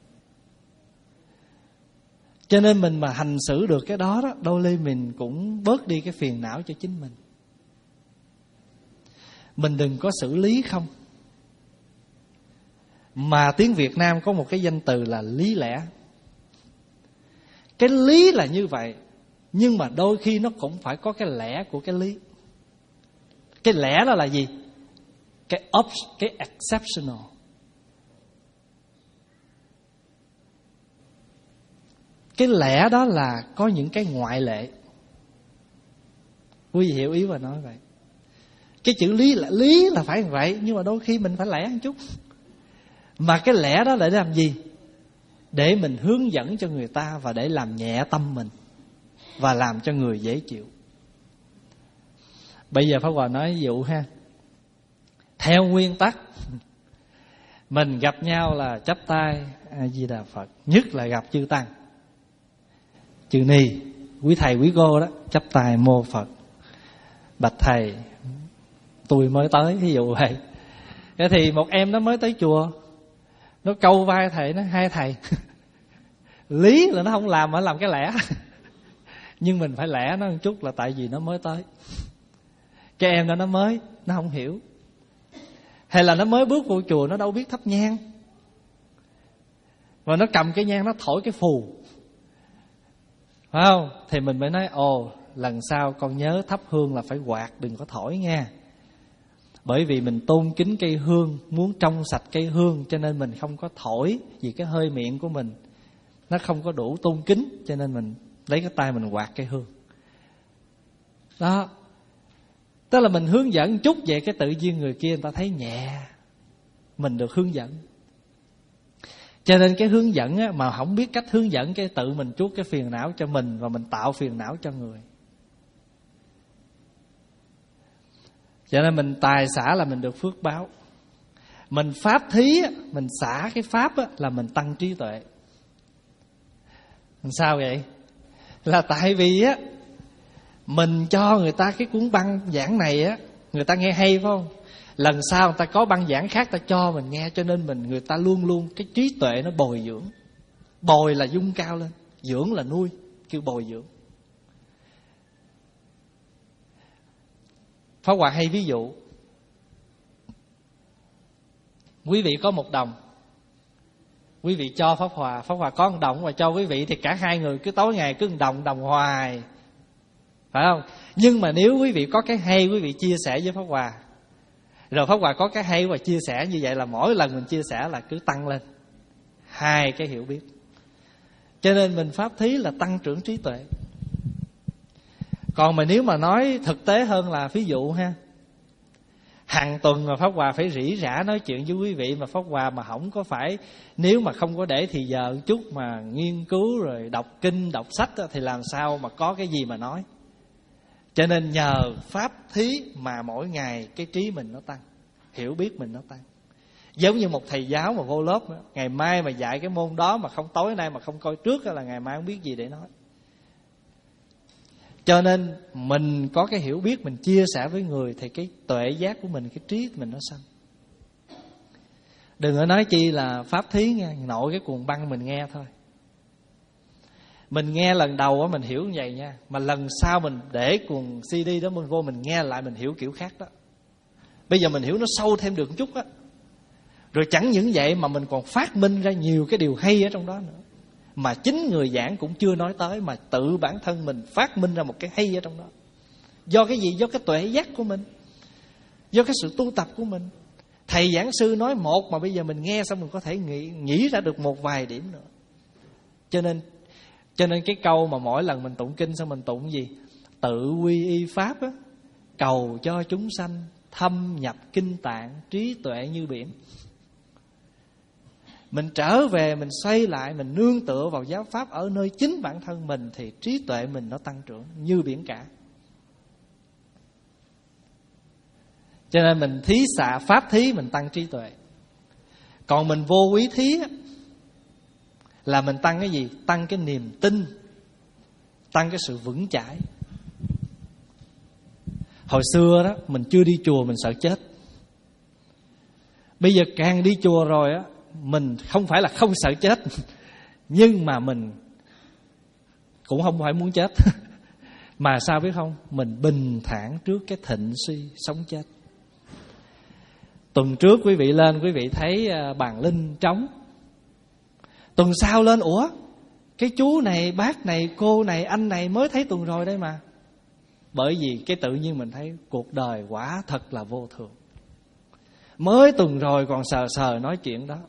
Cho nên mình mà hành xử được cái đó đó, đôi khi mình cũng bớt đi cái phiền não cho chính mình. Mình đừng có xử lý không. Mà tiếng Việt Nam có một cái danh từ là lý lẽ. Cái lý là như vậy, nhưng mà đôi khi nó cũng phải có cái lẽ của cái lý. Cái lẽ đó là gì? Cái op- cái exceptional. Cái lẽ đó là có những cái ngoại lệ. Quý vị hiểu ý và nói vậy. Cái chữ lý là lý là phải như vậy, nhưng mà đôi khi mình phải lẽ một chút. Mà cái lẽ đó để làm gì? Để mình hướng dẫn cho người ta và để làm nhẹ tâm mình và làm cho người dễ chịu. Bây giờ Pháp Hòa nói ví dụ ha. Theo nguyên tắc mình gặp nhau là chắp tay A Di Đà Phật, nhất là gặp chư tăng, chư ni, quý thầy quý cô đó, chắp tay mô Phật. Bạch thầy, tôi mới tới, ví dụ vậy. Thế thì một em nó mới tới chùa, nó câu vai thầy, nó hai thầy. Lý là nó không làm mà làm cái lẽ. Nhưng mình phải lẽ nó một chút là tại vì nó mới tới. Cái em đó nó mới, nó không hiểu. Hay là nó mới bước vô chùa, nó đâu biết thắp nhang, và nó cầm cái nhang nó thổi cái phù, phải không? Thì mình mới nói ồ, lần sau con nhớ thắp hương là phải quạt, đừng có thổi nha. Bởi vì mình tôn kính cây hương, muốn trong sạch cây hương, cho nên mình không có thổi. Vì cái hơi miệng của mình nó không có đủ tôn kính, cho nên mình lấy cái tay mình quạt cây hương. Đó, tức là mình hướng dẫn chút về cái tự nhiên người kia người ta thấy nhẹ, mình được hướng dẫn. Cho nên cái hướng dẫn á, mà không biết cách hướng dẫn, cái tự mình chuốc cái phiền não cho mình, và mình tạo phiền não cho người. Cho nên mình tài xả là mình được phước báo. Mình pháp thí, mình xả cái pháp á, là mình tăng trí tuệ. Sao vậy? Là tại vì á, mình cho người ta cái cuốn băng giảng này á, người ta nghe hay phải không? Lần sau người ta có băng giảng khác ta cho mình nghe. Cho nên mình người ta luôn luôn cái trí tuệ nó bồi dưỡng. Bồi là dung cao lên, dưỡng là nuôi, kêu bồi dưỡng. Pháp Hòa hay ví dụ, quý vị có một đồng, quý vị cho Pháp Hòa, Pháp Hòa có một đồng và cho quý vị, thì cả hai người cứ tối ngày cứ một đồng đồng hoài, phải không? Nhưng mà nếu quý vị có cái hay, quý vị chia sẻ với Pháp Hòa, rồi Pháp Hòa có cái hay và chia sẻ, như vậy là mỗi lần mình chia sẻ là cứ tăng lên hai cái hiểu biết. Cho nên mình pháp thí là tăng trưởng trí tuệ. Còn mà nếu mà nói thực tế hơn là ví dụ ha, hàng tuần mà Pháp Hòa phải rỉ rả nói chuyện với quý vị, mà Pháp Hòa mà không có phải, nếu mà không có để thì giờ chút mà nghiên cứu rồi đọc kinh đọc sách đó, thì làm sao mà có cái gì mà nói. Cho nên nhờ pháp thí mà mỗi ngày cái trí mình nó tăng, hiểu biết mình nó tăng. Giống như một thầy giáo mà vô lớp đó, ngày mai mà dạy cái môn đó mà không, tối nay mà không coi trước là ngày mai không biết gì để nói. Cho nên mình có cái hiểu biết, mình chia sẻ với người, thì cái tuệ giác của mình, cái trí của mình nó sanh. Đừng có nói chi là pháp thí nha, nội cái cuồng băng mình nghe thôi. Mình nghe lần đầu mình hiểu như vậy nha, mà lần sau mình để cuồng xê đê đó mình vô mình nghe lại, mình hiểu kiểu khác đó. Bây giờ mình hiểu nó sâu thêm được một chút á. Rồi chẳng những vậy mà mình còn phát minh ra nhiều cái điều hay ở trong đó nữa, mà chính người giảng cũng chưa nói tới, mà tự bản thân mình phát minh ra một cái hay ở trong đó. Do cái gì? Do cái tuệ giác của mình, do cái sự tu tập của mình. Thầy giảng sư nói một mà bây giờ mình nghe xong mình có thể nghĩ, nghĩ ra được một vài điểm nữa. Cho nên cho nên cái câu mà mỗi lần mình tụng kinh xong mình tụng gì? Tự quy y pháp á, cầu cho chúng sanh thâm nhập kinh tạng, trí tuệ như biển. Mình trở về, mình xoay lại, mình nương tựa vào giáo pháp ở nơi chính bản thân mình, thì trí tuệ mình nó tăng trưởng như biển cả. Cho nên mình thí xạ pháp thí, mình tăng trí tuệ. Còn mình vô quý thí á, là mình tăng cái gì? Tăng cái niềm tin, tăng cái sự vững chãi. Hồi xưa đó mình chưa đi chùa mình sợ chết. Bây giờ càng đi chùa rồi á, mình không phải là không sợ chết, nhưng mà mình cũng không phải muốn chết. Mà sao biết không? Mình bình thản trước cái thịnh suy sống chết. Tuần trước quý vị lên, quý vị thấy bàn linh trống. Tuần sau lên, ủa, cái chú này, bác này, cô này, anh này mới thấy tuần rồi đây mà. Bởi vì cái tự nhiên mình thấy cuộc đời quả thật là vô thường. Mới tuần rồi còn sờ sờ nói chuyện đó.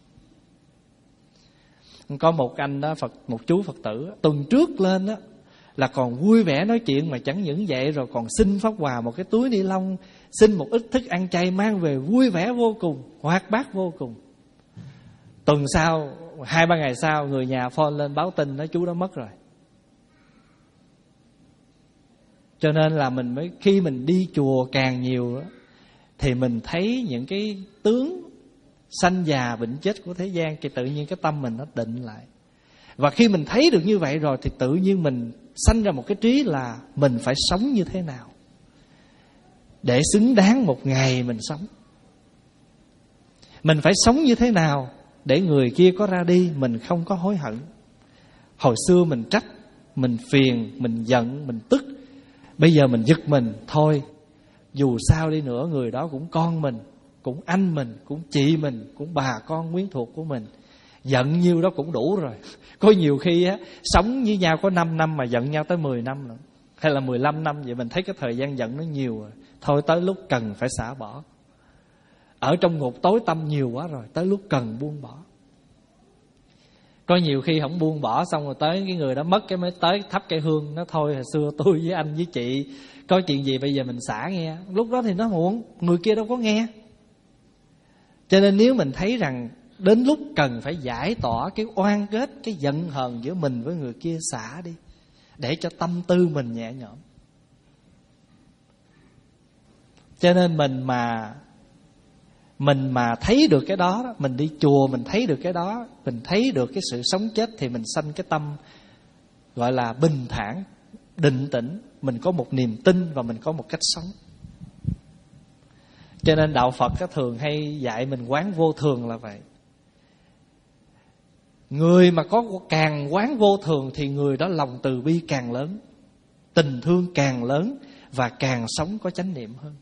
Có một anh đó, Phật, một chú Phật tử, tuần trước lên đó là còn vui vẻ nói chuyện, mà chẳng những vậy rồi còn xin Pháp Hòa một cái túi ni lông, xin một ít thức ăn chay mang về, vui vẻ vô cùng, hoạt bát vô cùng. Tuần sau, hai ba ngày sau, người nhà phone lên báo tin nói chú đó mất rồi. Cho nên là mình mới, khi mình đi chùa càng nhiều đó, thì mình thấy những cái tướng sanh già bệnh chết của thế gian, thì tự nhiên cái tâm mình nó định lại. Và khi mình thấy được như vậy rồi thì tự nhiên mình sanh ra một cái trí là mình phải sống như thế nào để xứng đáng một ngày mình sống. Mình phải sống như thế nào để người kia có ra đi mình không có hối hận. Hồi xưa mình trách, mình phiền, mình giận, mình tức. Bây giờ mình giật mình, thôi, dù sao đi nữa người đó cũng con mình, cũng anh mình, cũng chị mình, cũng bà con quyến thuộc của mình. Giận nhiêu đó cũng đủ rồi. Có nhiều khi á, sống với nhau có năm năm mà giận nhau tới mười năm nữa, hay là mười lăm năm, vậy mình thấy cái thời gian giận nó nhiều rồi. Thôi tới lúc cần phải xả bỏ. Ở trong ngục tối tăm nhiều quá rồi, tới lúc cần buông bỏ. Có nhiều khi không buông bỏ xong rồi tới cái người đó mất, cái mới tới thắp cây hương. Nó thôi, hồi xưa tôi với anh với chị có chuyện gì bây giờ mình xả nghe. Lúc đó thì nó muộn, người kia đâu có nghe. Cho nên nếu mình thấy rằng đến lúc cần phải giải tỏa cái oan kết, cái giận hờn giữa mình với người kia, xả đi, để cho tâm tư mình nhẹ nhõm. Cho nên mình mà Mình mà thấy được cái đó, đó, mình đi chùa mình thấy được cái đó, mình thấy được cái sự sống chết, thì mình sanh cái tâm gọi là bình thản, định tĩnh. Mình có một niềm tin và mình có một cách sống. Cho nên đạo Phật thường hay dạy mình quán vô thường là vậy. Người mà có càng quán vô thường thì người đó lòng từ bi càng lớn, tình thương càng lớn, và càng sống có chánh niệm hơn.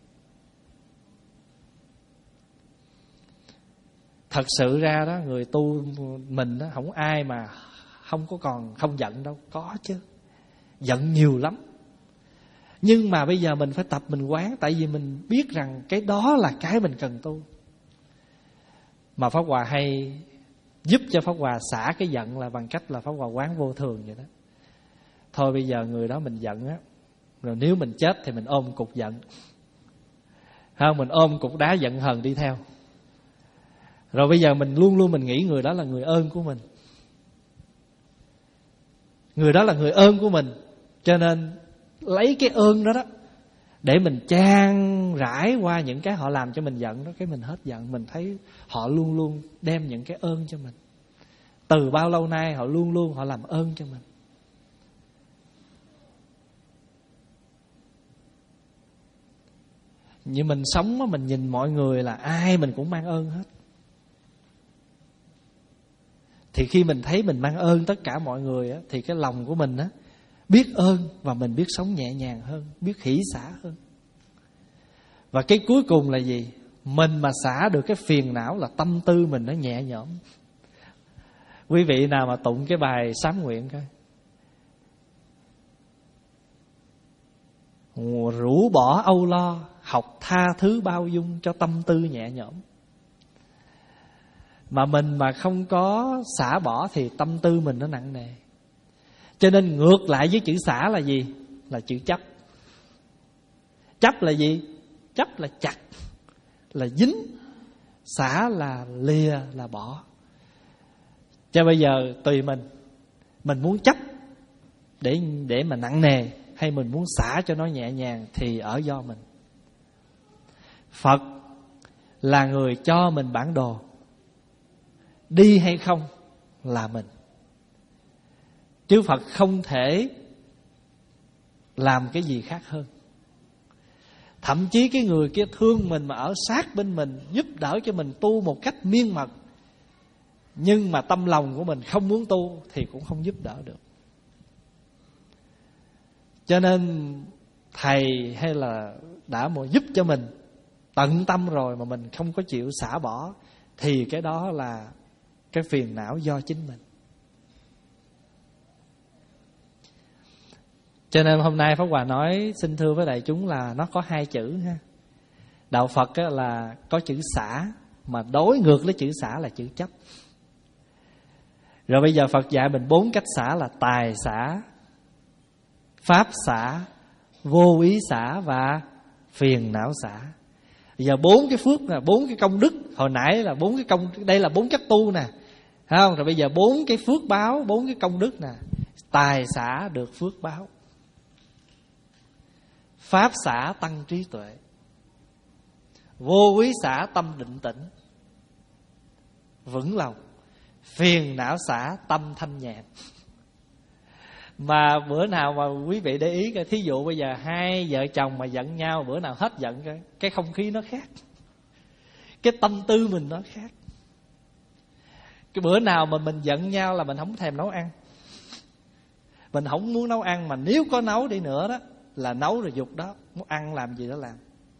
Thật sự ra đó, người tu mình đó, không ai mà không có còn không giận đâu. Có chứ, giận nhiều lắm. Nhưng mà bây giờ mình phải tập mình quán. Tại vì mình biết rằng cái đó là cái mình cần tu. Mà Pháp Hòa hay giúp cho Pháp Hòa xả cái giận là bằng cách là Pháp Hòa quán vô thường vậy đó. Thôi bây giờ người đó mình giận á, rồi nếu mình chết thì mình ôm cục giận, không, mình ôm cục đá giận hờn đi theo. Rồi bây giờ mình luôn luôn mình nghĩ người đó là người ơn của mình. Người đó là người ơn của mình. Cho nên lấy cái ơn đó đó để mình chan rải qua những cái họ làm cho mình giận đó. Cái mình hết giận, mình thấy họ luôn luôn đem những cái ơn cho mình. Từ bao lâu nay họ luôn luôn họ làm ơn cho mình. Như mình sống đó, mình nhìn mọi người là ai mình cũng mang ơn hết. Thì khi mình thấy mình mang ơn tất cả mọi người á, thì cái lòng của mình á, biết ơn và mình biết sống nhẹ nhàng hơn, biết hỷ xả hơn. Và cái cuối cùng là gì? Mình mà xả được cái phiền não là tâm tư mình nó nhẹ nhõm. Quý vị nào mà tụng cái bài sám nguyện coi. Rũ bỏ âu lo, học tha thứ bao dung cho tâm tư nhẹ nhõm. Mà mình mà không có xả bỏ thì tâm tư mình nó nặng nề. Cho nên ngược lại với chữ xả là gì? Là chữ chấp. Chấp là gì? Chấp là chặt, là dính. Xả là lìa, là bỏ. Cho bây giờ tùy mình. Mình muốn chấp để, để mà nặng nề, hay mình muốn xả cho nó nhẹ nhàng thì ở do mình. Phật là người cho mình bản đồ. Đi hay không là mình. Chứ Phật không thể làm cái gì khác hơn. Thậm chí cái người kia thương mình mà ở sát bên mình, giúp đỡ cho mình tu một cách miên mật, nhưng mà tâm lòng của mình không muốn tu thì cũng không giúp đỡ được. Cho nên thầy hay là đã một giúp cho mình tận tâm rồi mà mình không có chịu xả bỏ, thì cái đó là cái phiền não do chính mình. Cho nên hôm nay Pháp Hòa nói xin thưa với đại chúng là nó có hai chữ ha. Đạo Phật là có chữ xả, mà đối ngược với chữ xả là chữ chấp. Rồi bây giờ Phật dạy mình bốn cách xả là tài xả, pháp xả, vô ý xả và phiền não xả. Bây giờ bốn cái phước nè, bốn cái công đức. Hồi nãy là bốn cái công, đây là bốn cách tu nè, thấy không? Rồi bây giờ bốn cái phước báo, bốn cái công đức nè. Tài xả được phước báo, pháp xả tăng trí tuệ, vô quý xả tâm định tĩnh vững lòng, phiền não xả tâm thanh nhàn. Mà bữa nào mà quý vị để ý coi, thí dụ bây giờ hai vợ chồng mà giận nhau, bữa nào hết giận cái, cái không khí nó khác, cái tâm tư mình nó khác. Cái bữa nào mà mình giận nhau là mình không thèm nấu ăn, mình không muốn nấu ăn, mà nếu có nấu đi nữa đó là nấu rồi dục đó, muốn ăn làm gì đó làm.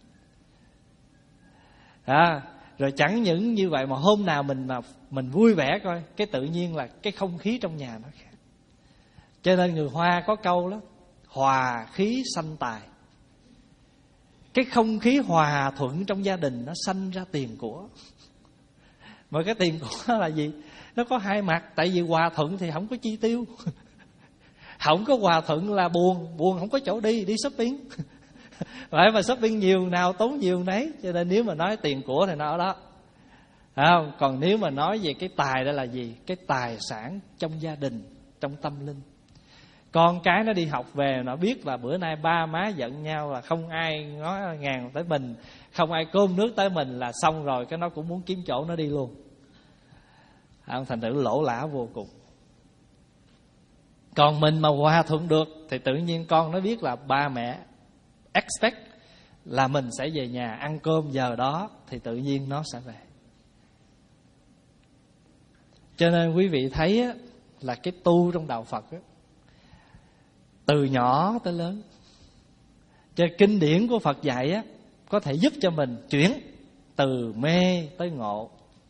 À, rồi chẳng những như vậy mà hôm nào mình mà mình vui vẻ coi, cái tự nhiên là cái không khí trong nhà nó khác. Cho nên người Hoa có câu đó, hòa khí sanh tài. Cái không khí hòa thuận trong gia đình nó sanh ra tiền của. Mà cái tiền của là gì? Nó có hai mặt. Tại vì hòa thuận thì không có chi tiêu, không có hòa thuận là buồn, buồn không có chỗ đi, đi shopping. Vậy mà shopping nhiều nào tốn nhiều nấy. Cho nên nếu mà nói tiền của thì nó ở đó, không? Còn nếu mà nói về cái tài đó là gì? Cái tài sản trong gia đình, trong tâm linh. Con cái nó đi học về, nó biết là bữa nay ba má giận nhau là không ai ngó ngàng tới mình, không ai cơm nước tới mình là xong rồi, cái nó cũng muốn kiếm chỗ nó đi luôn. Không, thành thử lỗ lã vô cùng. Còn mình mà hòa thuận được thì tự nhiên con nó biết là ba mẹ expect là mình sẽ về nhà ăn cơm giờ đó, thì tự nhiên nó sẽ về. Cho nên quý vị thấy á, là cái tu trong đạo Phật á, từ nhỏ tới lớn. Cho kinh điển của Phật dạy á, có thể giúp cho mình chuyển từ mê tới ngộ,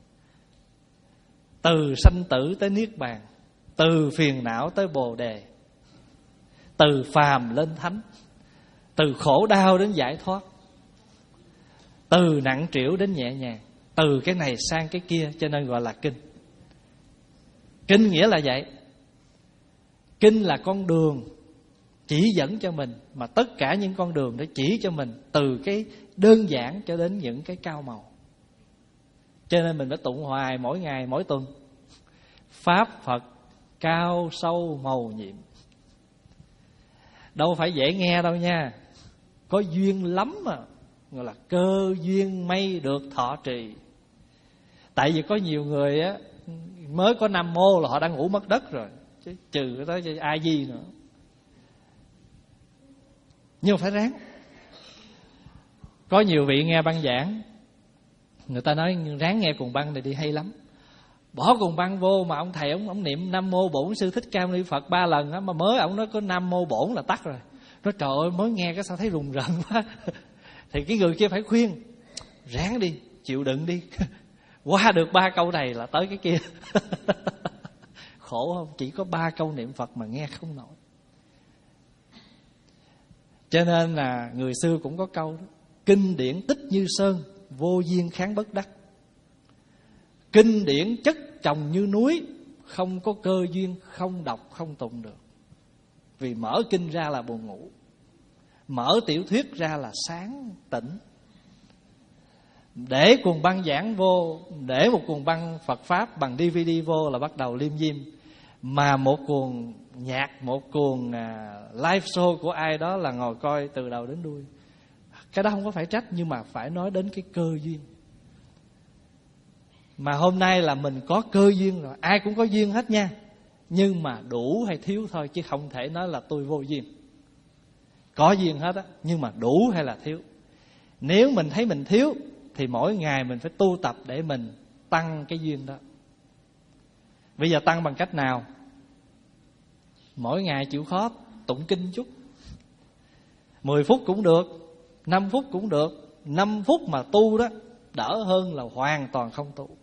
từ sanh tử tới niết bàn, từ phiền não tới bồ đề, từ phàm lên thánh, từ khổ đau đến giải thoát, từ nặng trĩu đến nhẹ nhàng, từ cái này sang cái kia. Cho nên gọi là kinh. Kinh nghĩa là vậy. Kinh là con đường chỉ dẫn cho mình, mà tất cả những con đường để chỉ cho mình, từ cái đơn giản cho đến những cái cao màu. Cho nên mình phải tụng hoài, mỗi ngày, mỗi tuần. Pháp Phật cao sâu màu nhiệm. Đâu phải dễ nghe đâu nha. Có duyên lắm mà, gọi là cơ duyên may được thọ trì. Tại vì có nhiều người á, mới có Nam Mô là họ đã ngủ mất đất rồi, chứ trừ tới A Di nữa. Nhưng phải ráng. Có nhiều vị nghe băng giảng, người ta nói ráng nghe cuồng băng này đi hay lắm. Bỏ cuồng băng vô mà ông thầy ông, ông niệm Nam Mô Bổn Sư Thích Ca Mâu Ni Phật ba lần á, mà mới ông nói có Nam Mô Bổn là tắt rồi. Nói trời ơi, mới nghe cái sao thấy rùng rợn quá. Thì cái người kia phải khuyên, ráng đi, chịu đựng đi. Qua được ba câu này là tới cái kia. Khổ không? Chỉ có ba câu niệm Phật mà nghe không nổi. Cho nên là người xưa cũng có câu đó, kinh điển tích như sơn, vô duyên kháng bất đắc. kinh điển chất chồng như núi, không có cơ duyên không đọc không tụng được. Vì mở kinh ra là buồn ngủ, mở tiểu thuyết ra là sáng tỉnh. Để cuồng băng giảng vô, để một cuồng băng Phật Pháp bằng đê vê đê vô là bắt đầu liêm diêm. Mà một cuồng nhạc, một cuồng uh, live show của ai đó là ngồi coi từ đầu đến đuôi. Cái đó không có phải trách, nhưng mà phải nói đến cái cơ duyên. Mà hôm nay là mình có cơ duyên rồi, ai cũng có duyên hết nha. Nhưng mà đủ hay thiếu thôi, chứ không thể nói là tôi vô duyên. Có duyên hết á, nhưng mà đủ hay là thiếu. Nếu mình thấy mình thiếu thì mỗi ngày mình phải tu tập để mình tăng cái duyên đó. Bây giờ tăng bằng cách nào? Mỗi ngày chịu khó tụng kinh chút, mười phút cũng được, năm phút cũng được. Năm phút mà tu đó đỡ hơn là hoàn toàn không tu.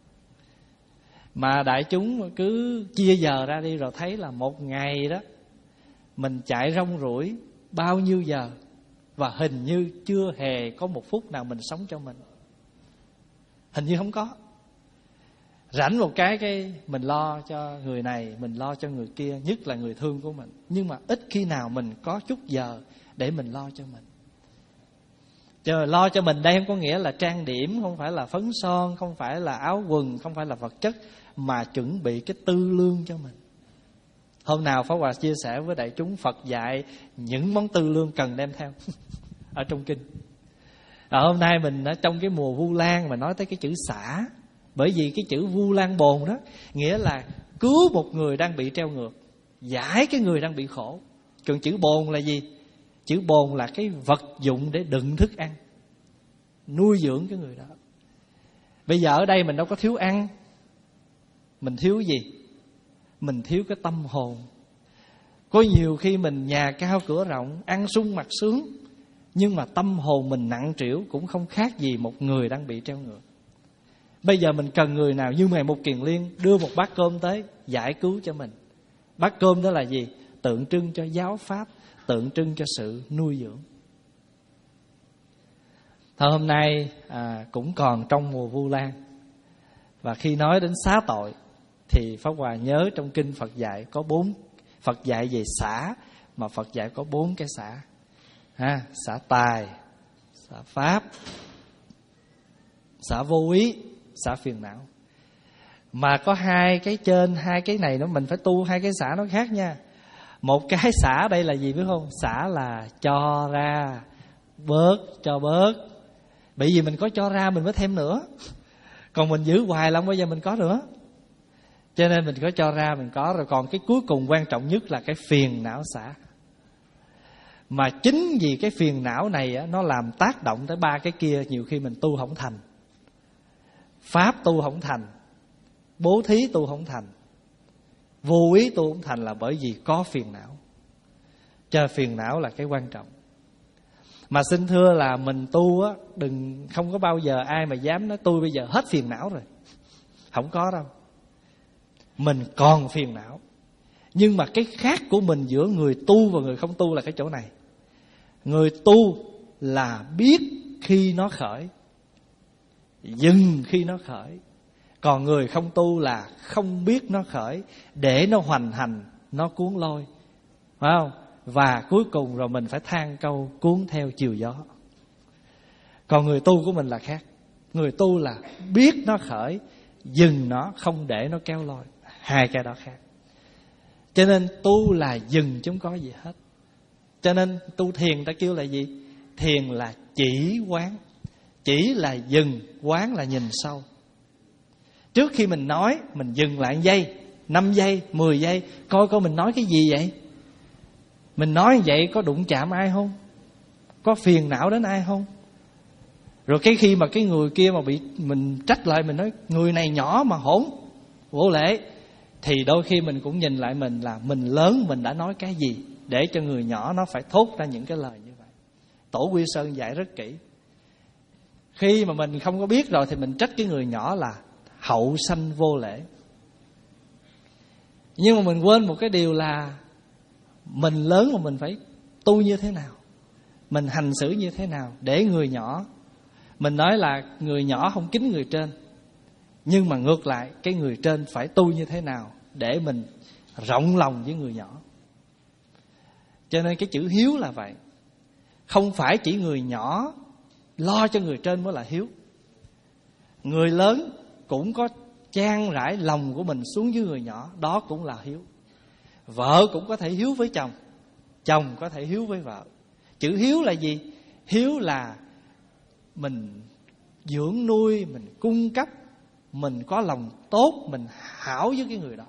Mà đại chúng cứ chia giờ ra đi rồi thấy là một ngày đó mình chạy rong ruổi bao nhiêu giờ, và hình như chưa hề có một phút nào mình sống cho mình. Hình như không có. Rảnh một cái cái mình lo cho người này, mình lo cho người kia, nhất là người thương của mình. Nhưng mà ít khi nào mình có chút giờ để mình lo cho mình. Chờ lo cho mình đây không có nghĩa là trang điểm, không phải là phấn son, không phải là áo quần, không phải là vật chất, mà chuẩn bị cái tư lương cho mình. Hôm nào Pháp Hòa chia sẻ với đại chúng, Phật dạy những món tư lương cần đem theo ở trong kinh. Ở hôm nay mình ở trong cái mùa Vu Lan mà nói tới cái chữ xả. Bởi vì cái chữ Vu Lan bồn đó nghĩa là cứu một người đang bị treo ngược, giải cái người đang bị khổ. Còn chữ bồn là gì? Chữ bồn là cái vật dụng để đựng thức ăn, nuôi dưỡng cái người đó. Bây giờ ở đây mình đâu có thiếu ăn. Mình thiếu gì? Mình thiếu cái tâm hồn. Có nhiều khi mình nhà cao cửa rộng, ăn sung mặc sướng, nhưng mà tâm hồn mình nặng trĩu, cũng không khác gì một người đang bị treo ngược. Bây giờ mình cần người nào như Ngài Mục Kiền Liên đưa một bát cơm tới giải cứu cho mình. Bát cơm đó là gì? Tượng trưng cho giáo pháp, tượng trưng cho sự nuôi dưỡng. Thôi hôm nay à, cũng còn trong mùa Vu Lan, và khi nói đến xá tội thì Pháp Hòa nhớ trong kinh Phật dạy có bốn. Phật dạy về xả, mà Phật dạy có bốn cái xả ha, xả tài, xả pháp, xả vô ý, xả phiền não. Mà có hai cái trên, hai cái này nó mình phải tu hai cái xả nó khác nha. Một cái xả đây là gì biết không? Xả là cho ra, bớt, cho bớt. Bởi vì mình có cho ra mình mới thêm nữa. Còn mình giữ hoài là không bao giờ mình có nữa. Cho nên mình có cho ra mình có rồi. Còn cái cuối cùng quan trọng nhất là cái phiền não xả. Mà chính vì cái phiền não này á, nó làm tác động tới ba cái kia. Nhiều khi mình tu không thành, pháp tu không thành, bố thí tu không thành, vô ý tu không thành, là bởi vì có phiền não. Cho phiền não là cái quan trọng. Mà xin thưa là mình tu á, đừng, không có bao giờ ai mà dám nói tôi bây giờ hết phiền não rồi. Không có đâu. Mình còn phiền não. Nhưng mà cái khác của mình giữa người tu và người không tu là cái chỗ này. Người tu là biết khi nó khởi, dừng khi nó khởi. Còn người không tu là không biết nó khởi, để nó hoành hành, nó cuốn lôi, phải không? Và cuối cùng rồi mình phải than câu cuốn theo chiều gió. Còn người tu của mình là khác. Người tu là biết nó khởi, dừng nó, không để nó kéo lôi. Hai cái đó khác. Cho nên tu là dừng chứ không có gì hết. Cho nên tu thiền ta kêu là gì? Thiền là chỉ quán. Chỉ là dừng, quán là nhìn sâu. Trước khi mình nói, mình dừng lại một giây, năm giây, mười giây, coi coi mình nói cái gì vậy. Mình nói vậy có đụng chạm ai không? Có phiền não đến ai không? Rồi cái khi mà cái người kia mà bị mình trách lại, mình nói người này nhỏ mà hỗn, vô lễ, thì đôi khi mình cũng nhìn lại mình là mình lớn mình đã nói cái gì để cho người nhỏ nó phải thốt ra những cái lời như vậy. Tổ Quy Sơn dạy rất kỹ. Khi mà mình không có biết rồi thì mình trách cái người nhỏ là hậu sanh vô lễ. Nhưng mà mình quên một cái điều là mình lớn mà mình phải tu như thế nào, mình hành xử như thế nào để người nhỏ. Mình nói là người nhỏ không kính người trên, Nhưng mà ngược lại, cái người trên phải tu như thế nào để mình rộng lòng với người nhỏ. Cho nên cái chữ hiếu là vậy. Không phải chỉ người nhỏ lo cho người trên mới là hiếu. Người lớn cũng có chan rải lòng của mình xuống với người nhỏ, đó cũng là hiếu. Vợ cũng có thể hiếu với chồng, chồng có thể hiếu với vợ. Chữ hiếu là gì? Hiếu là mình dưỡng nuôi, mình cung cấp, mình có lòng tốt, mình hảo với cái người đó.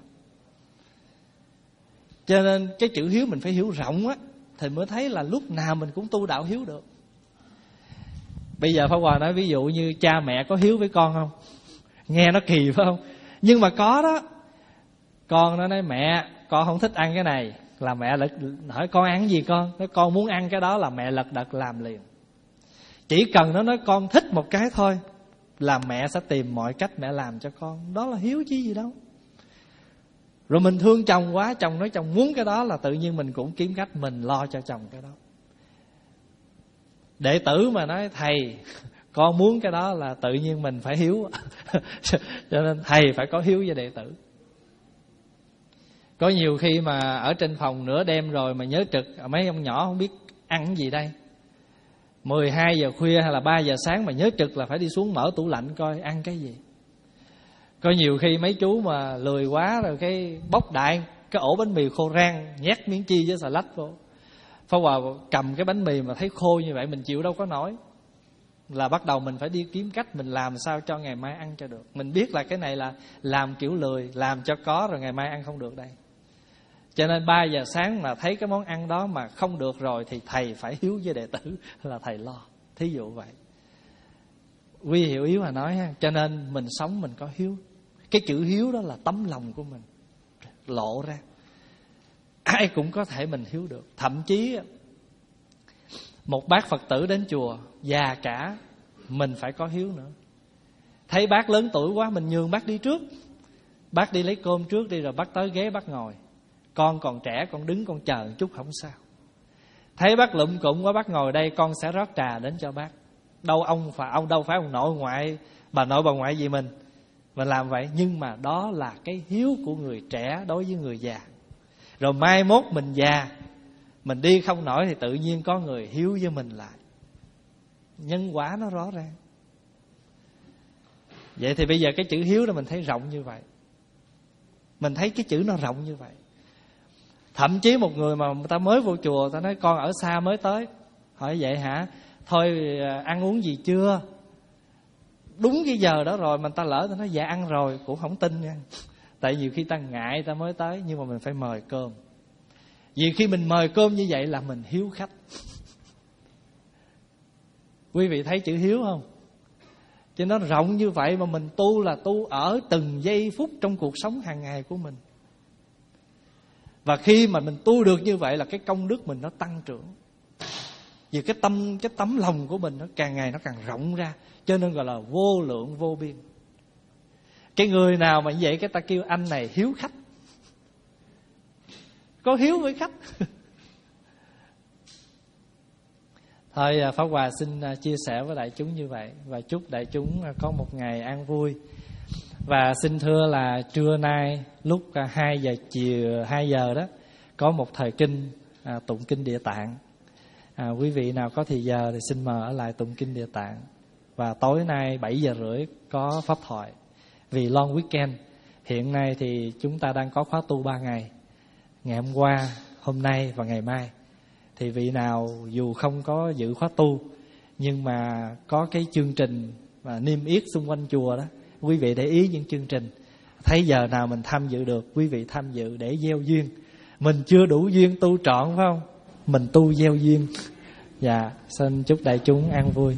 Cho nên cái chữ hiếu mình phải hiểu rộng á, thì mới thấy là lúc nào mình cũng tu đạo hiếu được. Bây giờ Pháp Hòa nói ví dụ như cha mẹ có hiếu với con không? Nghe nó kỳ phải không? Nhưng mà có đó. Con nó nói mẹ, con không thích ăn cái này, là mẹ lại hỏi con ăn gì con? Nói con muốn ăn cái đó, là mẹ lật đật làm liền. Chỉ cần nó nói con thích một cái thôi, là mẹ sẽ tìm mọi cách mẹ làm cho con. Đó là hiếu chứ gì đâu. Rồi mình thương chồng quá, chồng nói chồng muốn cái đó, là tự nhiên mình cũng kiếm cách mình lo cho chồng cái đó. Đệ tử mà nói thầy con muốn cái đó, là tự nhiên mình phải hiếu. Cho nên thầy phải có hiếu với đệ tử. Có nhiều khi mà ở trên phòng nửa đêm rồi mà nhớ trực, mấy ông nhỏ không biết ăn cái gì đây, mười hai giờ khuya hay là ba giờ sáng mà nhớ trực là phải đi xuống mở tủ lạnh coi ăn cái gì. Có nhiều khi mấy chú mà lười quá rồi cái bóc đại cái ổ bánh mì khô rang, nhét miếng chi với xà lách vô. Pháp Hòa cầm cái bánh mì mà thấy khô như vậy mình chịu đâu có nổi, là bắt đầu mình phải đi kiếm cách mình làm sao cho ngày mai ăn cho được. Mình biết là cái này là làm kiểu lười, làm cho có rồi ngày mai ăn không được đây. Cho nên ba giờ sáng mà thấy cái món ăn đó mà không được rồi thì thầy phải hiếu với đệ tử, là thầy lo. Thí dụ vậy. Quy hiểu yếu mà nói ha. Cho nên mình sống mình có hiếu. Cái chữ hiếu đó là tấm lòng của mình lộ ra. Ai cũng có thể mình hiếu được. Thậm chí một bác Phật tử đến chùa già cả, mình phải có hiếu nữa. Thấy bác lớn tuổi quá mình nhường bác đi trước. Bác đi lấy cơm trước đi, rồi bác tới ghế bác ngồi. Con còn trẻ, con đứng con chờ một chút không sao. Thấy bác lụm cụm quá, bác ngồi đây, con sẽ rót trà đến cho bác. Đâu ông phải ông đâu phải ông nội ngoại, bà nội bà ngoại gì mình mình làm vậy. Nhưng mà đó là cái hiếu của người trẻ đối với người già. Rồi mai mốt mình già, mình đi không nổi thì tự nhiên có người hiếu với mình lại. Nhân quả nó rõ ràng. Vậy thì bây giờ cái chữ hiếu đó mình thấy rộng như vậy. Mình thấy cái chữ nó rộng như vậy. Thậm chí một người mà người ta mới vô chùa, ta nói con ở xa mới tới. Hỏi vậy hả? Thôi ăn uống gì chưa? Đúng cái giờ đó rồi mà ta lỡ ta nói dạ ăn rồi, cũng không tin nha. Tại nhiều khi ta ngại ta mới tới, nhưng mà mình phải mời cơm. Vì khi mình mời cơm như vậy là mình hiếu khách. Quý vị thấy chữ hiếu không? Chứ nó rộng như vậy mà mình tu là tu ở từng giây phút trong cuộc sống hàng ngày của mình. Và khi mà mình tu được như vậy là cái công đức mình nó tăng trưởng. Vì cái tâm, cái tấm lòng của mình nó càng ngày nó càng rộng ra, cho nên gọi là vô lượng vô biên. Cái người nào mà như vậy cái ta kêu anh này hiếu khách, có hiếu với khách. Thôi Pháp Hòa xin chia sẻ với đại chúng như vậy, và chúc đại chúng có một ngày an vui. Và xin thưa là trưa nay lúc hai giờ chiều hai giờ đó có một thời kinh à, tụng kinh Địa Tạng. À, quý vị nào có thì giờ thì xin mời ở lại tụng kinh Địa Tạng. Và tối nay bảy giờ rưỡi có pháp thoại. Vì long weekend, hiện nay thì chúng ta đang có khóa tu ba ngày. Ngày hôm qua, hôm nay và ngày mai. Thì vị nào dù không có dự khóa tu, nhưng mà có cái chương trình và niêm yết xung quanh chùa đó, quý vị để ý những chương trình. Thấy giờ nào mình tham dự được, quý vị tham dự để gieo duyên. Mình chưa đủ duyên tu trọn phải không? Mình tu gieo duyên. Dạ, xin chúc đại chúng an vui.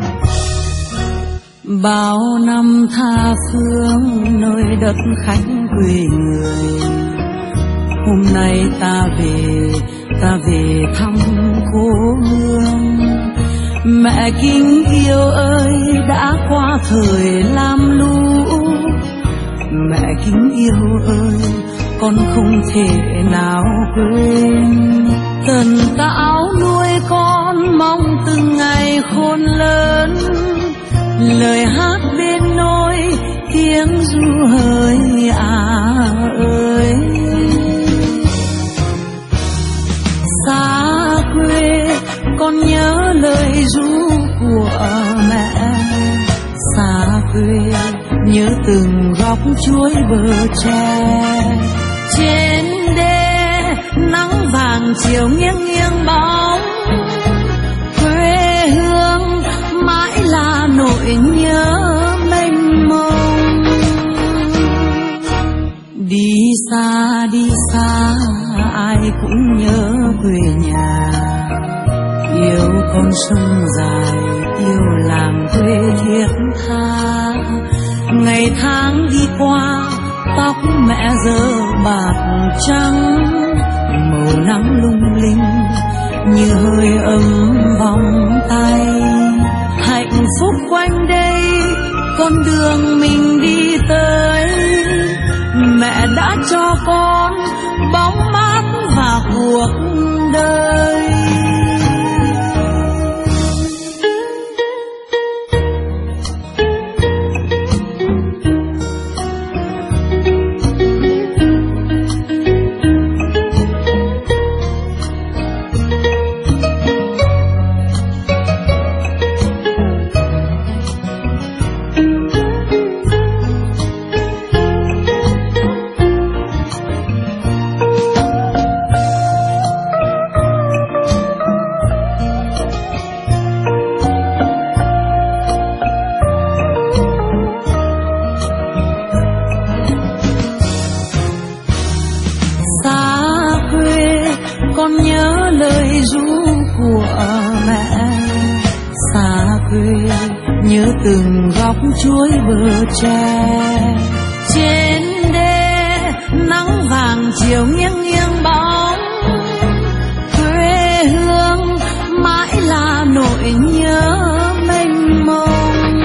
Bao năm tha phương nơi đất khách quê người. Hôm nay ta về, ta về thăm cố hương. Mẹ kính yêu ơi, đã qua thời lam lũ. Mẹ kính yêu ơi, con không thể nào quên. Tần tảo nuôi con, mong từng ngày khôn lớn. Lời hát bên nôi, tiếng ru hỡi à ơi. Xa quê con nhớ lời ru của mẹ. Xa quê nhớ từng góc chuối bờ tre. Trên đê nắng vàng chiều nghiêng nghiêng bóng. Quê hương mãi là nỗi nhớ mênh mông. Đi xa đi xa ai cũng nhớ quê nhà. Yêu con sông dài, yêu làng quê thiết tha. Ngày tháng đi qua, tóc mẹ giờ bạc trắng. Màu nắng lung linh như hơi ấm vòng tay. Hạnh phúc quanh đây, con đường mình đi tới. Mẹ đã cho con bóng mát và cuộc đời. Con nhớ lời ru của mẹ. Xa quê nhớ từng góc chuối bờ tre. Trên đê nắng vàng chiều nghiêng nghiêng bóng. Quê hương mãi là nỗi nhớ mênh mông.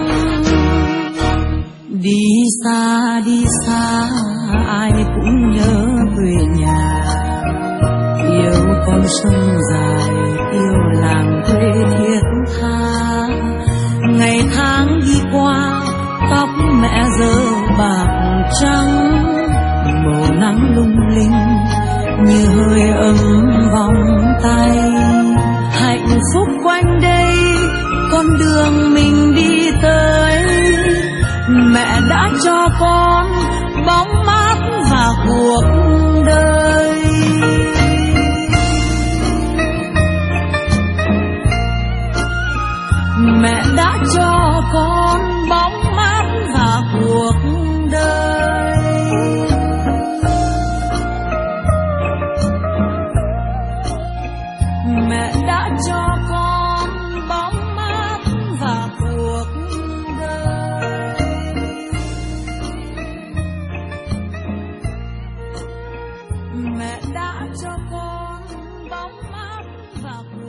Đi xa đi xa ai cũng nhớ quê nhà. Yêu con sông dài, yêu làng quê thiết tha. Ngày tháng đi qua, tóc mẹ giờ bạc trắng. Màu nắng lung linh như hơi ấm vòng tay. Hạnh phúc quanh đây, con đường mình đi tới. Mẹ đã cho con bóng mát và cuộc đời. Mẹ đã cho con bóng mát và cuộc đời. Mẹ đã cho con bóng mát và cuộc đời. Mẹ đã cho con bóng mát và cuộc đời.